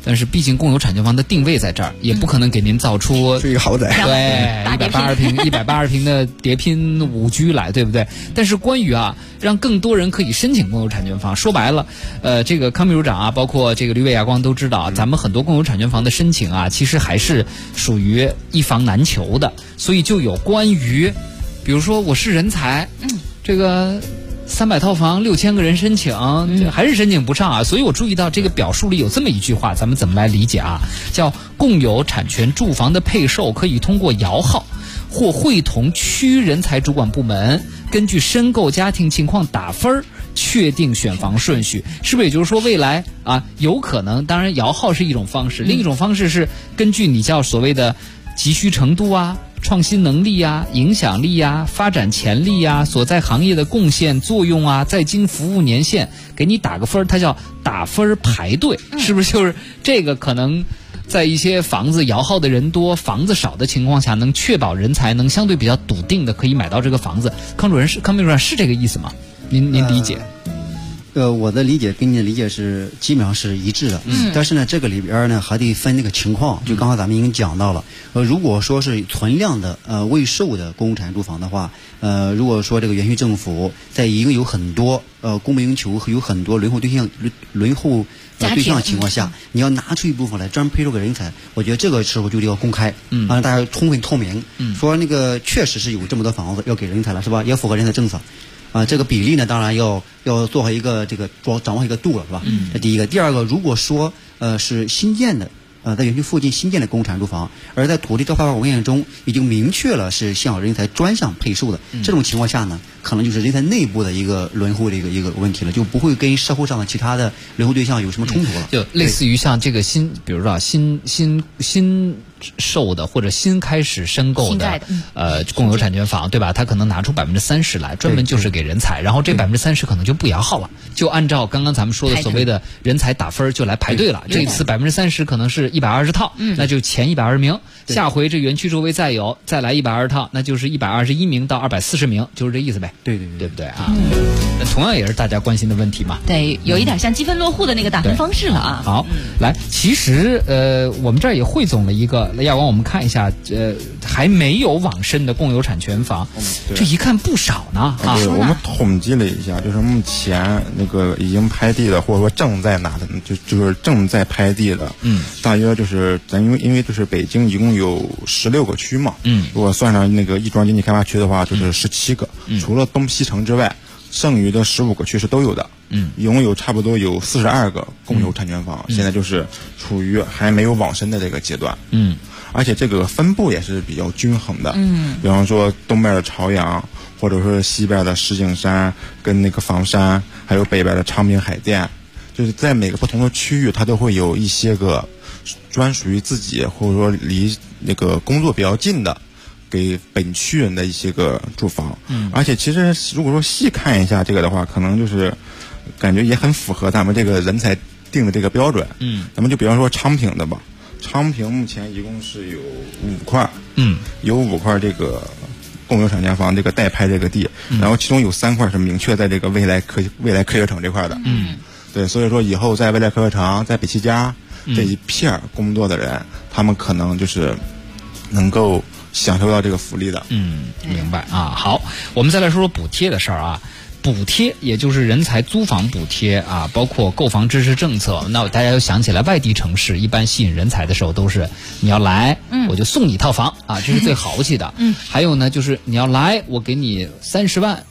Speaker 7: 但是毕竟共有产权房的定位在这儿，也不可能给您造出
Speaker 16: 是一个豪宅，
Speaker 7: 对，180平的叠拼5居来，对不对？但是关于让更多人可以申请共有产权房，说白了，这个康秘书长包括这个吕伟亚光都知道，咱们很多共有产权房的申请其实还是属于一房难求的，所以就有关于，比如说我是人才，这个300套房6000个人申请，还是申请不上所以我注意到这个表述里有这么一句话，咱们怎么来理解叫共有产权住房的配售可以通过摇号或会同区人才主管部门根据申购家庭情况打分确定选房顺序，是不是也就是说未来有可能，当然摇号是一种方式，另一种方式是根据你叫所谓的急需程度创新能力影响力发展潜力所在行业的贡献作用在京服务年限给你打个分，它叫打分排队，是不是就是这个可能在一些房子摇号的人多房子少的情况下，能确保人才能相对比较笃定的可以买到这个房子。康秘书长是这个意思吗？您理解？
Speaker 15: 我的理解跟你的理解是基本上是一致的，但是呢，这个里边呢还得分那个情况。就刚才咱们已经讲到了，如果说是存量的未售的公共产权住房的话，如果说这个园区政府在已经有很多供不应求，有很多轮候对象的情况下，你要拿出一部分来专门配售给人才，我觉得这个时候就要公开，让大家充分透明，说那个确实是有这么多房子要给人才了，是吧？也符合人才政策。这个比例呢，当然要做好一个这个掌握一个度了，是吧？这第一个。第二个，如果说是新建的在园区附近新建的公共产权住房，而在土地调发文件中已经明确了是向人才专项配售的，这种情况下呢，可能就是人才内部的一个轮候的一个问题了，就不会跟社会上的其他的轮候对象有什么冲突了。
Speaker 7: 就类似于像这个比如说新售的或者新开始申购的共有产权房，对吧？他可能拿出30%来，专门就是给人才，然后这30%可能就不摇号了，就按照刚刚咱们说的所谓的人才打分就来排队了。这次30%可能是120套，那就前120名，下回这园区周围再来120套，那就是121名到240名，就是这意思呗。
Speaker 15: 对
Speaker 7: 不对那同样也是大家关心的问题嘛。
Speaker 4: 对，有一点像积分落户的那个打分方式了
Speaker 7: 好，来，其实我们这儿也汇总了一个。亚光，我们看一下，还没有网申的共有产权房，这一看不少呢
Speaker 17: 我们统计了一下，就是目前那个已经拍地的，或者说正在拿的，就是正在拍地的，大约就是咱因为就是北京一共有16个区嘛，如果算上那个亦庄经济开发区的话，就是17个，除了东西城之外，剩余的15个区是都有的。一共有差不多有42个共有产权房，现在就是处于还没有网申的这个阶段。而且这个分布也是比较均衡的。比方说东边的朝阳，或者说西边的石景山跟那个房山，还有北边的昌平海淀，就是在每个不同的区域，它都会有一些个专属于自己或者说离那个工作比较近的。给本区人的一些个住房，而且其实如果说细看一下这个的话，可能就是感觉也很符合咱们这个人才定的这个标准。咱们就比方说昌平的吧，昌平目前一共是有5块，有5块这个共有产权房这个代拍这个地，然后其中有3块是明确在这个未来科学城这块的。对，所以说以后在未来科学城、在北七家这一片工作的人，他们可能就是能够享受到这个福利的。
Speaker 7: 明白好，我们再来说说补贴的事儿补贴也就是人才租房补贴包括购房支持政策。那大家又想起来，外地城市一般吸引人才的时候都是你要来，我就送你一套房这是最豪气的。还有呢，就是你要来，我给你30万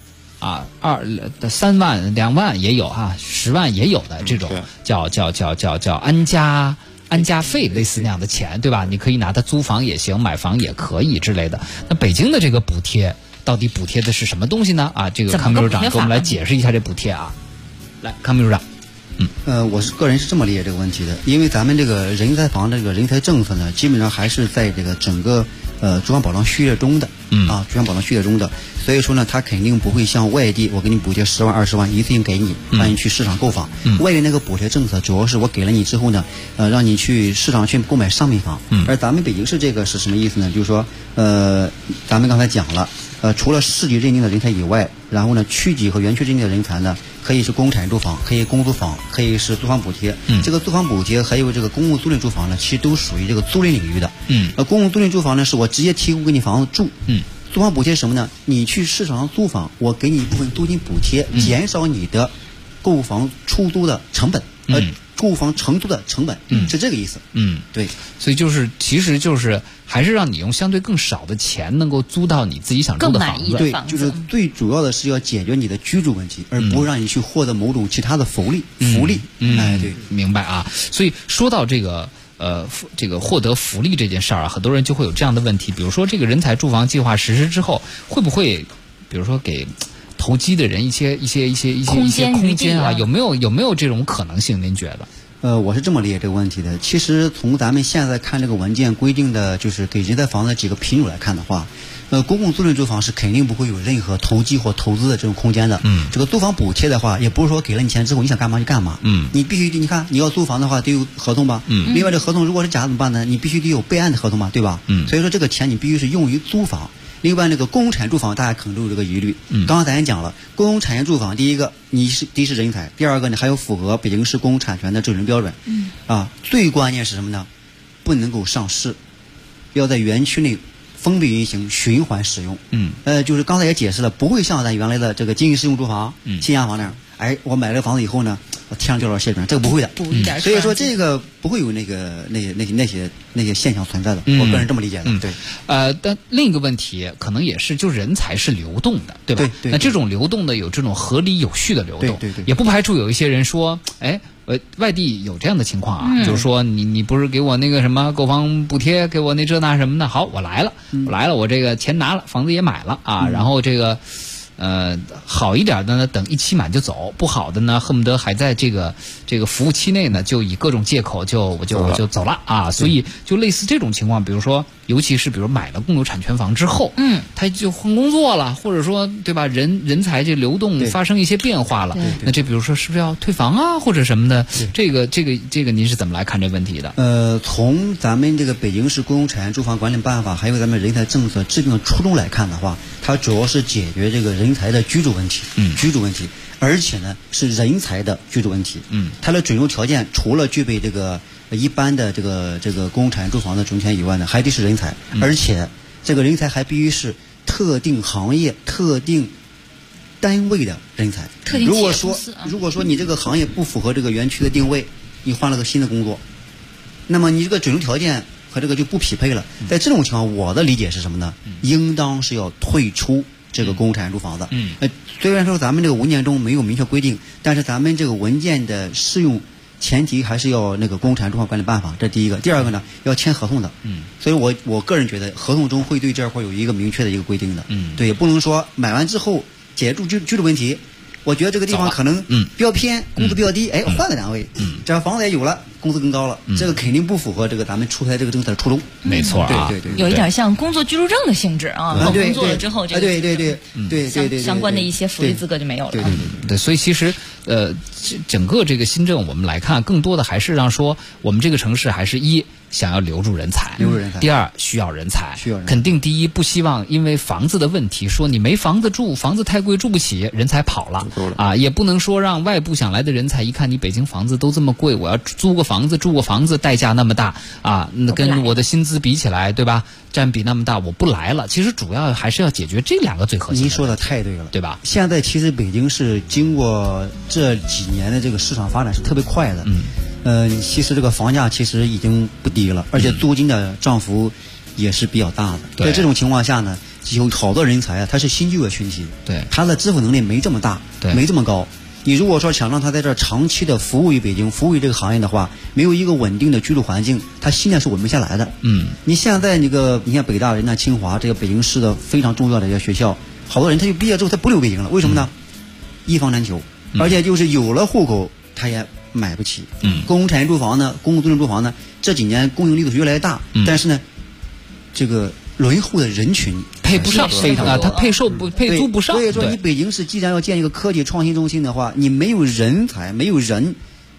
Speaker 7: 3万2万也有10万也有的这种叫安家费，类似那样的钱，对吧？你可以拿它租房也行，买房也可以之类的。那北京的这个补贴到底补贴的是什么东西呢？这个康秘书长给我们来解释一下这补贴来，康秘书长。
Speaker 15: 我个人是这么理解这个问题的，因为咱们这个人才房这个人才政策呢，基本上还是在这个整个住房保障序列中的，住房保障序列中的，所以说呢，它肯定不会像外地我给你补贴10万20万一次性给你，让你去市场购房。外地那个补贴政策主要是我给了你之后呢，让你去市场去购买商品房。而咱们北京市这个是什么意思呢？就是说，咱们刚才讲了，除了市级认定的人才以外， 然后呢，区级和园区之间的人才呢，可以是公产住房，可以公租房，可以是租房补贴。这个租房补贴还有这个公共租赁住房呢，其实都属于这个租赁领域的。公共租赁住房呢，是我直接提供给你房子住。租房补贴是什么呢？你去市场上租房，我给你一部分租金补贴，减少你的购房出租的成本。购房承租的成本，是这个意思。对，
Speaker 7: 所以其实还是让你用相对更少的钱能够租到你自己想住的房子。
Speaker 15: 对，就是最主要的是要解决你的居住问题，而不是让你去获得某种其他的福利。对，
Speaker 7: 明白啊。所以说到这个获得福利这件事儿啊，很多人就会有这样的问题，比如说这个人才住房计划实施之后，会不会比如说给投机的人一些空间啊，有没有这种可能性？您觉得？
Speaker 15: 我是这么理解这个问题的。其实从咱们现在看这个文件规定的，就是给人才房的几个品种来看的话，公共租赁住房是肯定不会有任何投机或投资的这种空间的。这个租房补贴的话，也不是说给了你钱之后你想干嘛就干嘛。你必须你看你要租房的话得有合同吧。另外这合同如果是假的怎么办呢？你必须得有备案的合同嘛，对吧？所以说这个钱你必须是用于租房。另外那个公产住房大家可能都有这个疑虑。刚刚咱也讲了，公共产业住房，第一是人才，第二个呢还有符合北京市公共产权的准入标准。最关键是什么呢？不能够上市，要在园区内封闭运行，循环使用。就是刚才也解释了，不会像咱原来的这个经营适用住房、新洋房那样，我买了房子以后呢，我天上掉到馅饼，这个不会的。所以说这个不会有那些现象存在的。我个人这么理解的。对。
Speaker 7: 但另一个问题可能也是，就人才是流动的，对吧？对。那这种流动的有这种合理有序的流动，对，也不排除有一些人说，外地有这样的情况啊，就是说你不是给我那个什么购房补贴，给我那这那什么的，好，我来了，我这个钱拿了，房子也买了啊，然后这个。好一点的呢，等一期满就走；不好的呢，恨不得还在这个服务期内呢，就以各种借口我就走了啊。所以就类似这种情况，比如说，尤其是比如买了共有产权房之后，他就换工作了，或者说对吧，人才这流动发生一些变化了，那这比如说是不是要退房啊，或者什么的？这个您是怎么来看这问题的？
Speaker 15: 从咱们这个北京市公有产业住房管理办法，还有咱们人才政策制定的初衷来看的话，它主要是解决这个人才的居住问题，而且呢是人才的居住问题。它的准入条件除了具备这个一般的这个公有产业住房的准权以外呢，还得是人才，而且这个人才还必须是特定行业、特定单位的人才。如果说你这个行业不符合这个园区的定位，你换了个新的工作，那么你这个准入条件和这个就不匹配了。在这种情况，我的理解是什么呢？应当是要退出这个公有产业住房的。虽然说咱们这个文件中没有明确规定，但是咱们这个文件的适用前提还是要那个公有产业住房管理办法，这第一个。第二个呢，要签合同的。所以我个人觉得合同中会对这块有一个明确的一个规定的。对，也不能说买完之后解决居住问题，我觉得这个地方可能比较偏，工资比较低，换个单位，这房子也有了，工资更高了，这个肯定不符合这个咱们出台这个政策的初衷。
Speaker 7: 没错啊，
Speaker 15: 对，
Speaker 4: 有一点像工作居住证的性质啊，工作了之后，这个对相关的一些福利资格就没有了。
Speaker 7: 对，所以其实整个这个新政我们来看，更多的还是让说我们这个城市还是想要留住人才，第二需要人才，肯定第一不希望因为房子的问题说你没房子住，房子太贵住不起，人才跑了啊，也不能说让外部想来的人才一看你北京房子都这么贵，我要租个房子住个房子代价那么大啊，那跟我的薪资比起来，对吧？占比那么大，我不来了。其实主要还是要解决这两个最核心的。
Speaker 15: 您说的太对了，
Speaker 7: 对吧？
Speaker 15: 现在其实北京市经过这几年的这个市场发展是特别快的。其实这个房价其实已经不低了，而且租金的涨幅也是比较大的。在这种情况下呢，有好多人才啊，他是新就业群体，他的支付能力没这么大，没这么高。你如果说想让他在这儿长期的服务于北京，服务于这个行业的话，没有一个稳定的居住环境，他心态是稳不下来的。你现在你看北大人大清华这个北京市的非常重要的一些学校，好多人他就毕业之后他不留北京了，为什么呢？一房难求，而且就是有了户口他也买不起。公共产业住房呢，公共租赁住房呢，这几年供应力度是越来越大，但是呢，这个轮候的人群
Speaker 7: 配不上，他配租不上。
Speaker 15: 所以说，你北京市既然要建一个科技创新中心的话，你没有人才，没有人，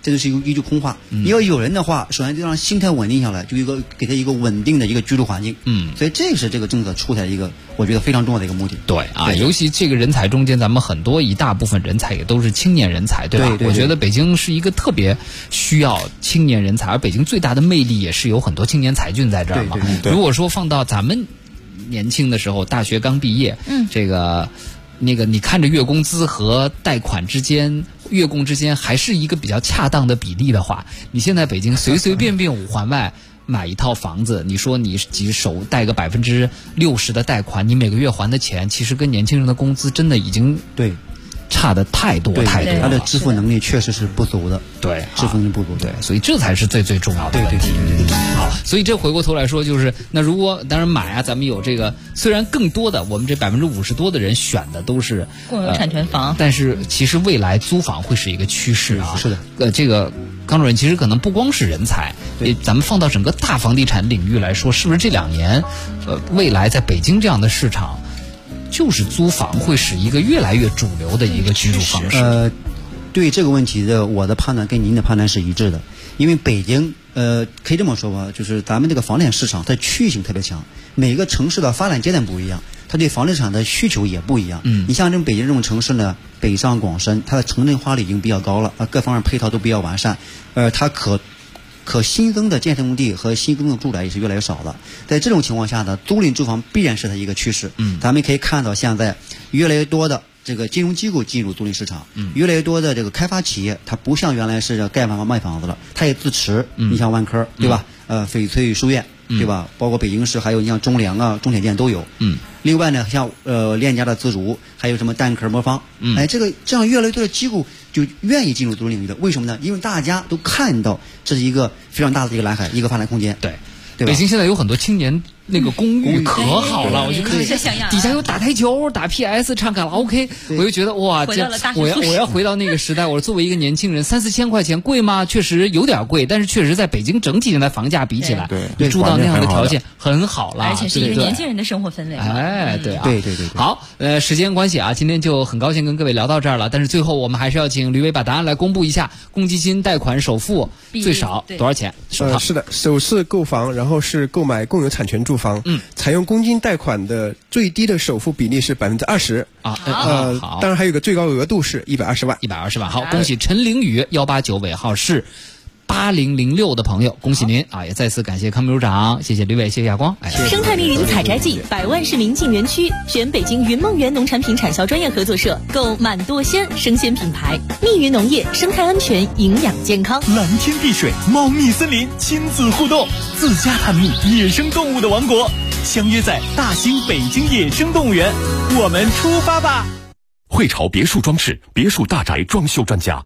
Speaker 15: 这就是一句空话。你要有人的话，首先就让心态稳定下来，就给他一个稳定的一个居住环境。所以这是这个政策出台一个我觉得非常重要的一个目的。
Speaker 7: 对啊，尤其这个人才中间，咱们很多一大部分人才也都是青年人才，对吧？我觉得北京是一个特别需要青年人才，而北京最大的魅力也是有很多青年才俊在这儿嘛。如果说放到咱们年轻的时候，大学刚毕业，那个你看着月工资和贷款之间、月供之间还是一个比较恰当的比例的话，你现在北京随随便便5环外买一套房子，你说你手贷个60%的贷款，你每个月还的钱，其实跟年轻人的工资真的已经差的太多太多了。
Speaker 15: 他的支付能力确实是不足的，支付能力不足，
Speaker 7: 所以这才是最重要的问题。好，所以这回过头来说，就是那如果当然买啊，咱们有这个，虽然更多的我们这50%多的人选的都是
Speaker 4: 共有产权房，
Speaker 7: 但是其实未来租房会是一个趋势啊。
Speaker 15: 是
Speaker 7: 的，这个康主任其实可能不光是人才，咱们放到整个大房地产领域来说，是不是这2年，未来在北京这样的市场，就是租房会是一个越来越主流的一个居住方式？
Speaker 15: 对这个问题的我的判断跟您的判断是一致的，因为北京可以这么说吧，就是咱们这个房地产市场它区域性特别强，每个城市的发展阶段不一样，它对房地产的需求也不一样。你像这种北京这种城市呢，北上广深，它的城镇化率已经比较高了，各方面配套都比较完善，它可新增的建设用地和新增的住宅也是越来越少了。在这种情况下呢，租赁住房必然是它一个趋势。咱们可以看到，现在越来越多的这个金融机构进入租赁市场，越来越多的这个开发企业，它不像原来是盖房卖房子了，它也自持。你像万科，对吧？翡翠书院，对吧？包括北京市，还有你像中粮啊、中铁建都有。另外呢，像链家的自如，还有什么蛋壳魔方，这样越来越多的机构就愿意进入租赁领域的。为什么呢？因为大家都看到这是一个非常大的一个蓝海，一个发展空间。
Speaker 7: 对，北京现在有很多青年那个公寓可好了，我就看底下有打台球、打 PS、唱卡拉 OK， 我就觉得哇，我要回到那个时代。我作为一个年轻人，3、4千块钱贵吗？确实有点贵，但是确实在北京整体现在房价比起来，你住到那样的条件很好了，
Speaker 4: 而且是一个年轻人的生活氛围。
Speaker 15: 对。
Speaker 7: 好，时间关系啊，今天就很高兴跟各位聊到这儿了。但是最后我们还是要请吕伟把答案来公布一下，公积金贷款首付最少多少钱？
Speaker 16: 是的，首次购房，然后是购买共有产权住房，采用公积金贷款的最低的首付比例是20%啊。当然还有个最高额度是120万。
Speaker 7: 120万，好，恭喜陈凌宇189尾号是8006的朋友，恭喜您啊！也再次感谢康秘书长，谢谢吕伟，谢谢亚光。
Speaker 2: 生态密云采摘季，100万市民进园区，选北京云梦园农产品产销专业合作社，购满舵鲜生鲜品牌。密云农业，生态安全，营养健康。
Speaker 18: 蓝天碧水，猫蜜森林，亲子互动，自家探秘野生动物的王国，相约在大兴北京野生动物园，我们出发吧！
Speaker 10: 汇潮别墅装饰，别墅大宅装修专家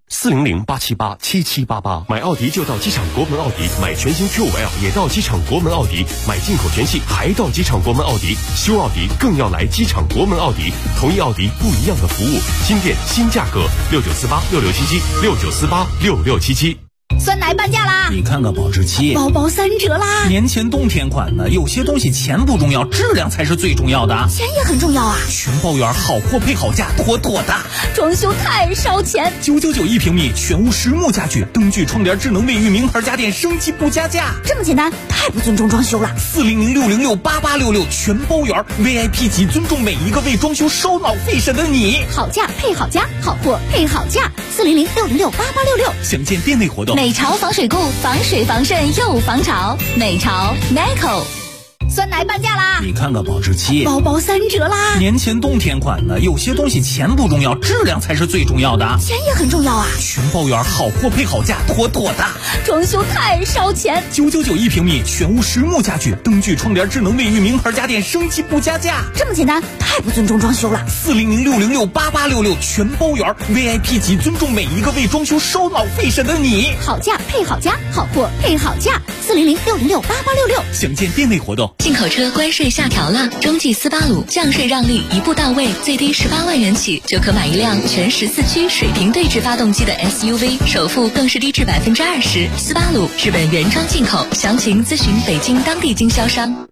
Speaker 10: ，400-878-7788。买奥迪就到机场国门奥迪，买全新 Q5L 也到机场国门奥迪，买进口全系还到机场国门奥迪，修奥迪更要来机场国门奥迪。同一奥迪不一样的服务，新店新价格，69486677，69486677。
Speaker 11: 酸奶半价啦！
Speaker 19: 你看看保质期，
Speaker 11: 包包3折啦！
Speaker 19: 年前冬天款的，有些东西钱不重要，质量才是最重要的。
Speaker 11: 钱也很重要啊！
Speaker 19: 全包圆，好货配好价，妥妥的。
Speaker 11: 装修太烧钱
Speaker 19: ，999一平米，全屋实木家具，灯具、窗帘、智能卫浴，名牌家电，升级不加价。
Speaker 11: 这么简单，太不尊重装修了。
Speaker 19: 400-606-8866，全包圆 ，VIP 级，尊重每一个为装修烧脑费神的你。
Speaker 11: 好价配好家，好货配好价。400-606-8866，
Speaker 19: 详见店内活动。
Speaker 11: 美潮防水固，防水防渗又防潮。美潮 Nico。酸奶半价啦！
Speaker 19: 你看看保质期，
Speaker 11: 包包3折啦！
Speaker 19: 年前冬天款的，有些东西钱不重要，质量才是最重要的。
Speaker 11: 钱也很重要啊！
Speaker 19: 全包圆，好货配好价，妥妥的。
Speaker 11: 装修太烧钱
Speaker 19: ，999一平米，全屋实木家具，灯具、窗帘、智能卫浴，名牌家电，升级不加价。
Speaker 11: 这么简单，太不尊重装修了。
Speaker 19: 400-606-8866，全包圆 ，VIP 级，尊重每一个为装修烧脑费神的你。
Speaker 11: 好价配好家，好货配好价。400-606-8866，
Speaker 19: 详见店内活动。
Speaker 1: 进口车关税下调了，中继斯巴鲁降税让利一步到位，最低18万元起就可买一辆全14驱水平对置发动机的 SUV， 首付更是低至20%。斯巴鲁日本原装进口，详情咨询北京当地经销商。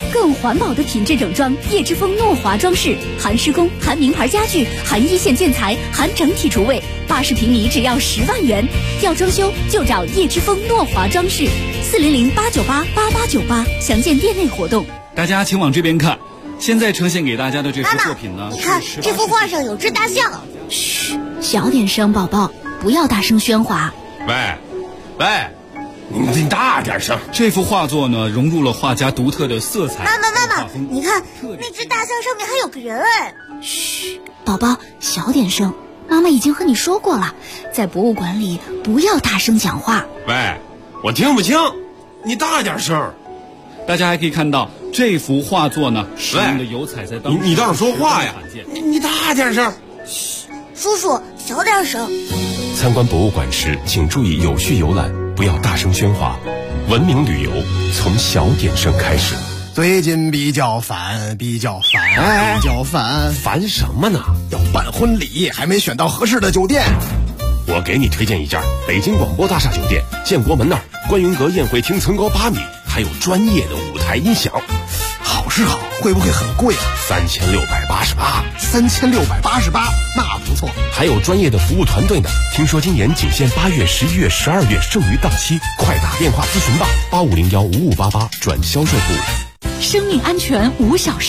Speaker 11: 更环保的品质整装，叶之峰诺华装饰，含施工、含名牌家具、含一线建材、含整体厨卫，80平米只要10万元。要装修就找叶之峰诺华装饰，400-898-8898，详见店内活动。
Speaker 3: 大家请往这边看，现在呈现给大家的这幅作品呢，
Speaker 22: 你看这幅画上有只大象。
Speaker 11: 嘘，小点声，宝宝，不要大声喧哗。
Speaker 22: 喂，
Speaker 3: 你大点声。这幅画作呢，融入了画家独特的色彩。
Speaker 22: 妈妈，你看那只大象上面还有个人哎。
Speaker 11: 嘘，宝宝，小点声。妈妈已经和你说过了，在博物馆里不要大声讲话。
Speaker 22: 喂，我听不清，你大点声。
Speaker 3: 大家还可以看到这幅画作呢，使用的油彩在当时
Speaker 22: 你倒是说话呀！你大点声。叔叔，小点声。
Speaker 10: 参观博物馆时，请注意有序游览，不要大声喧哗。文明旅游从小点声开始。
Speaker 23: 最近比较烦，
Speaker 22: 烦什么呢？
Speaker 23: 要办婚礼，还没选到合适的酒店。
Speaker 10: 我给你推荐一家北京广播大厦酒店，建国门那儿，观云阁宴会厅层高8米，还有专业的舞台音响。
Speaker 23: 好是好，会不会很贵啊
Speaker 10: ？3688。
Speaker 23: 3688，那不错。
Speaker 10: 还有专业的服务团队呢。听说今年仅限8月、11月、12月剩余档期，快打电话咨询吧，85015588转销售部。
Speaker 1: 生命安全无小事。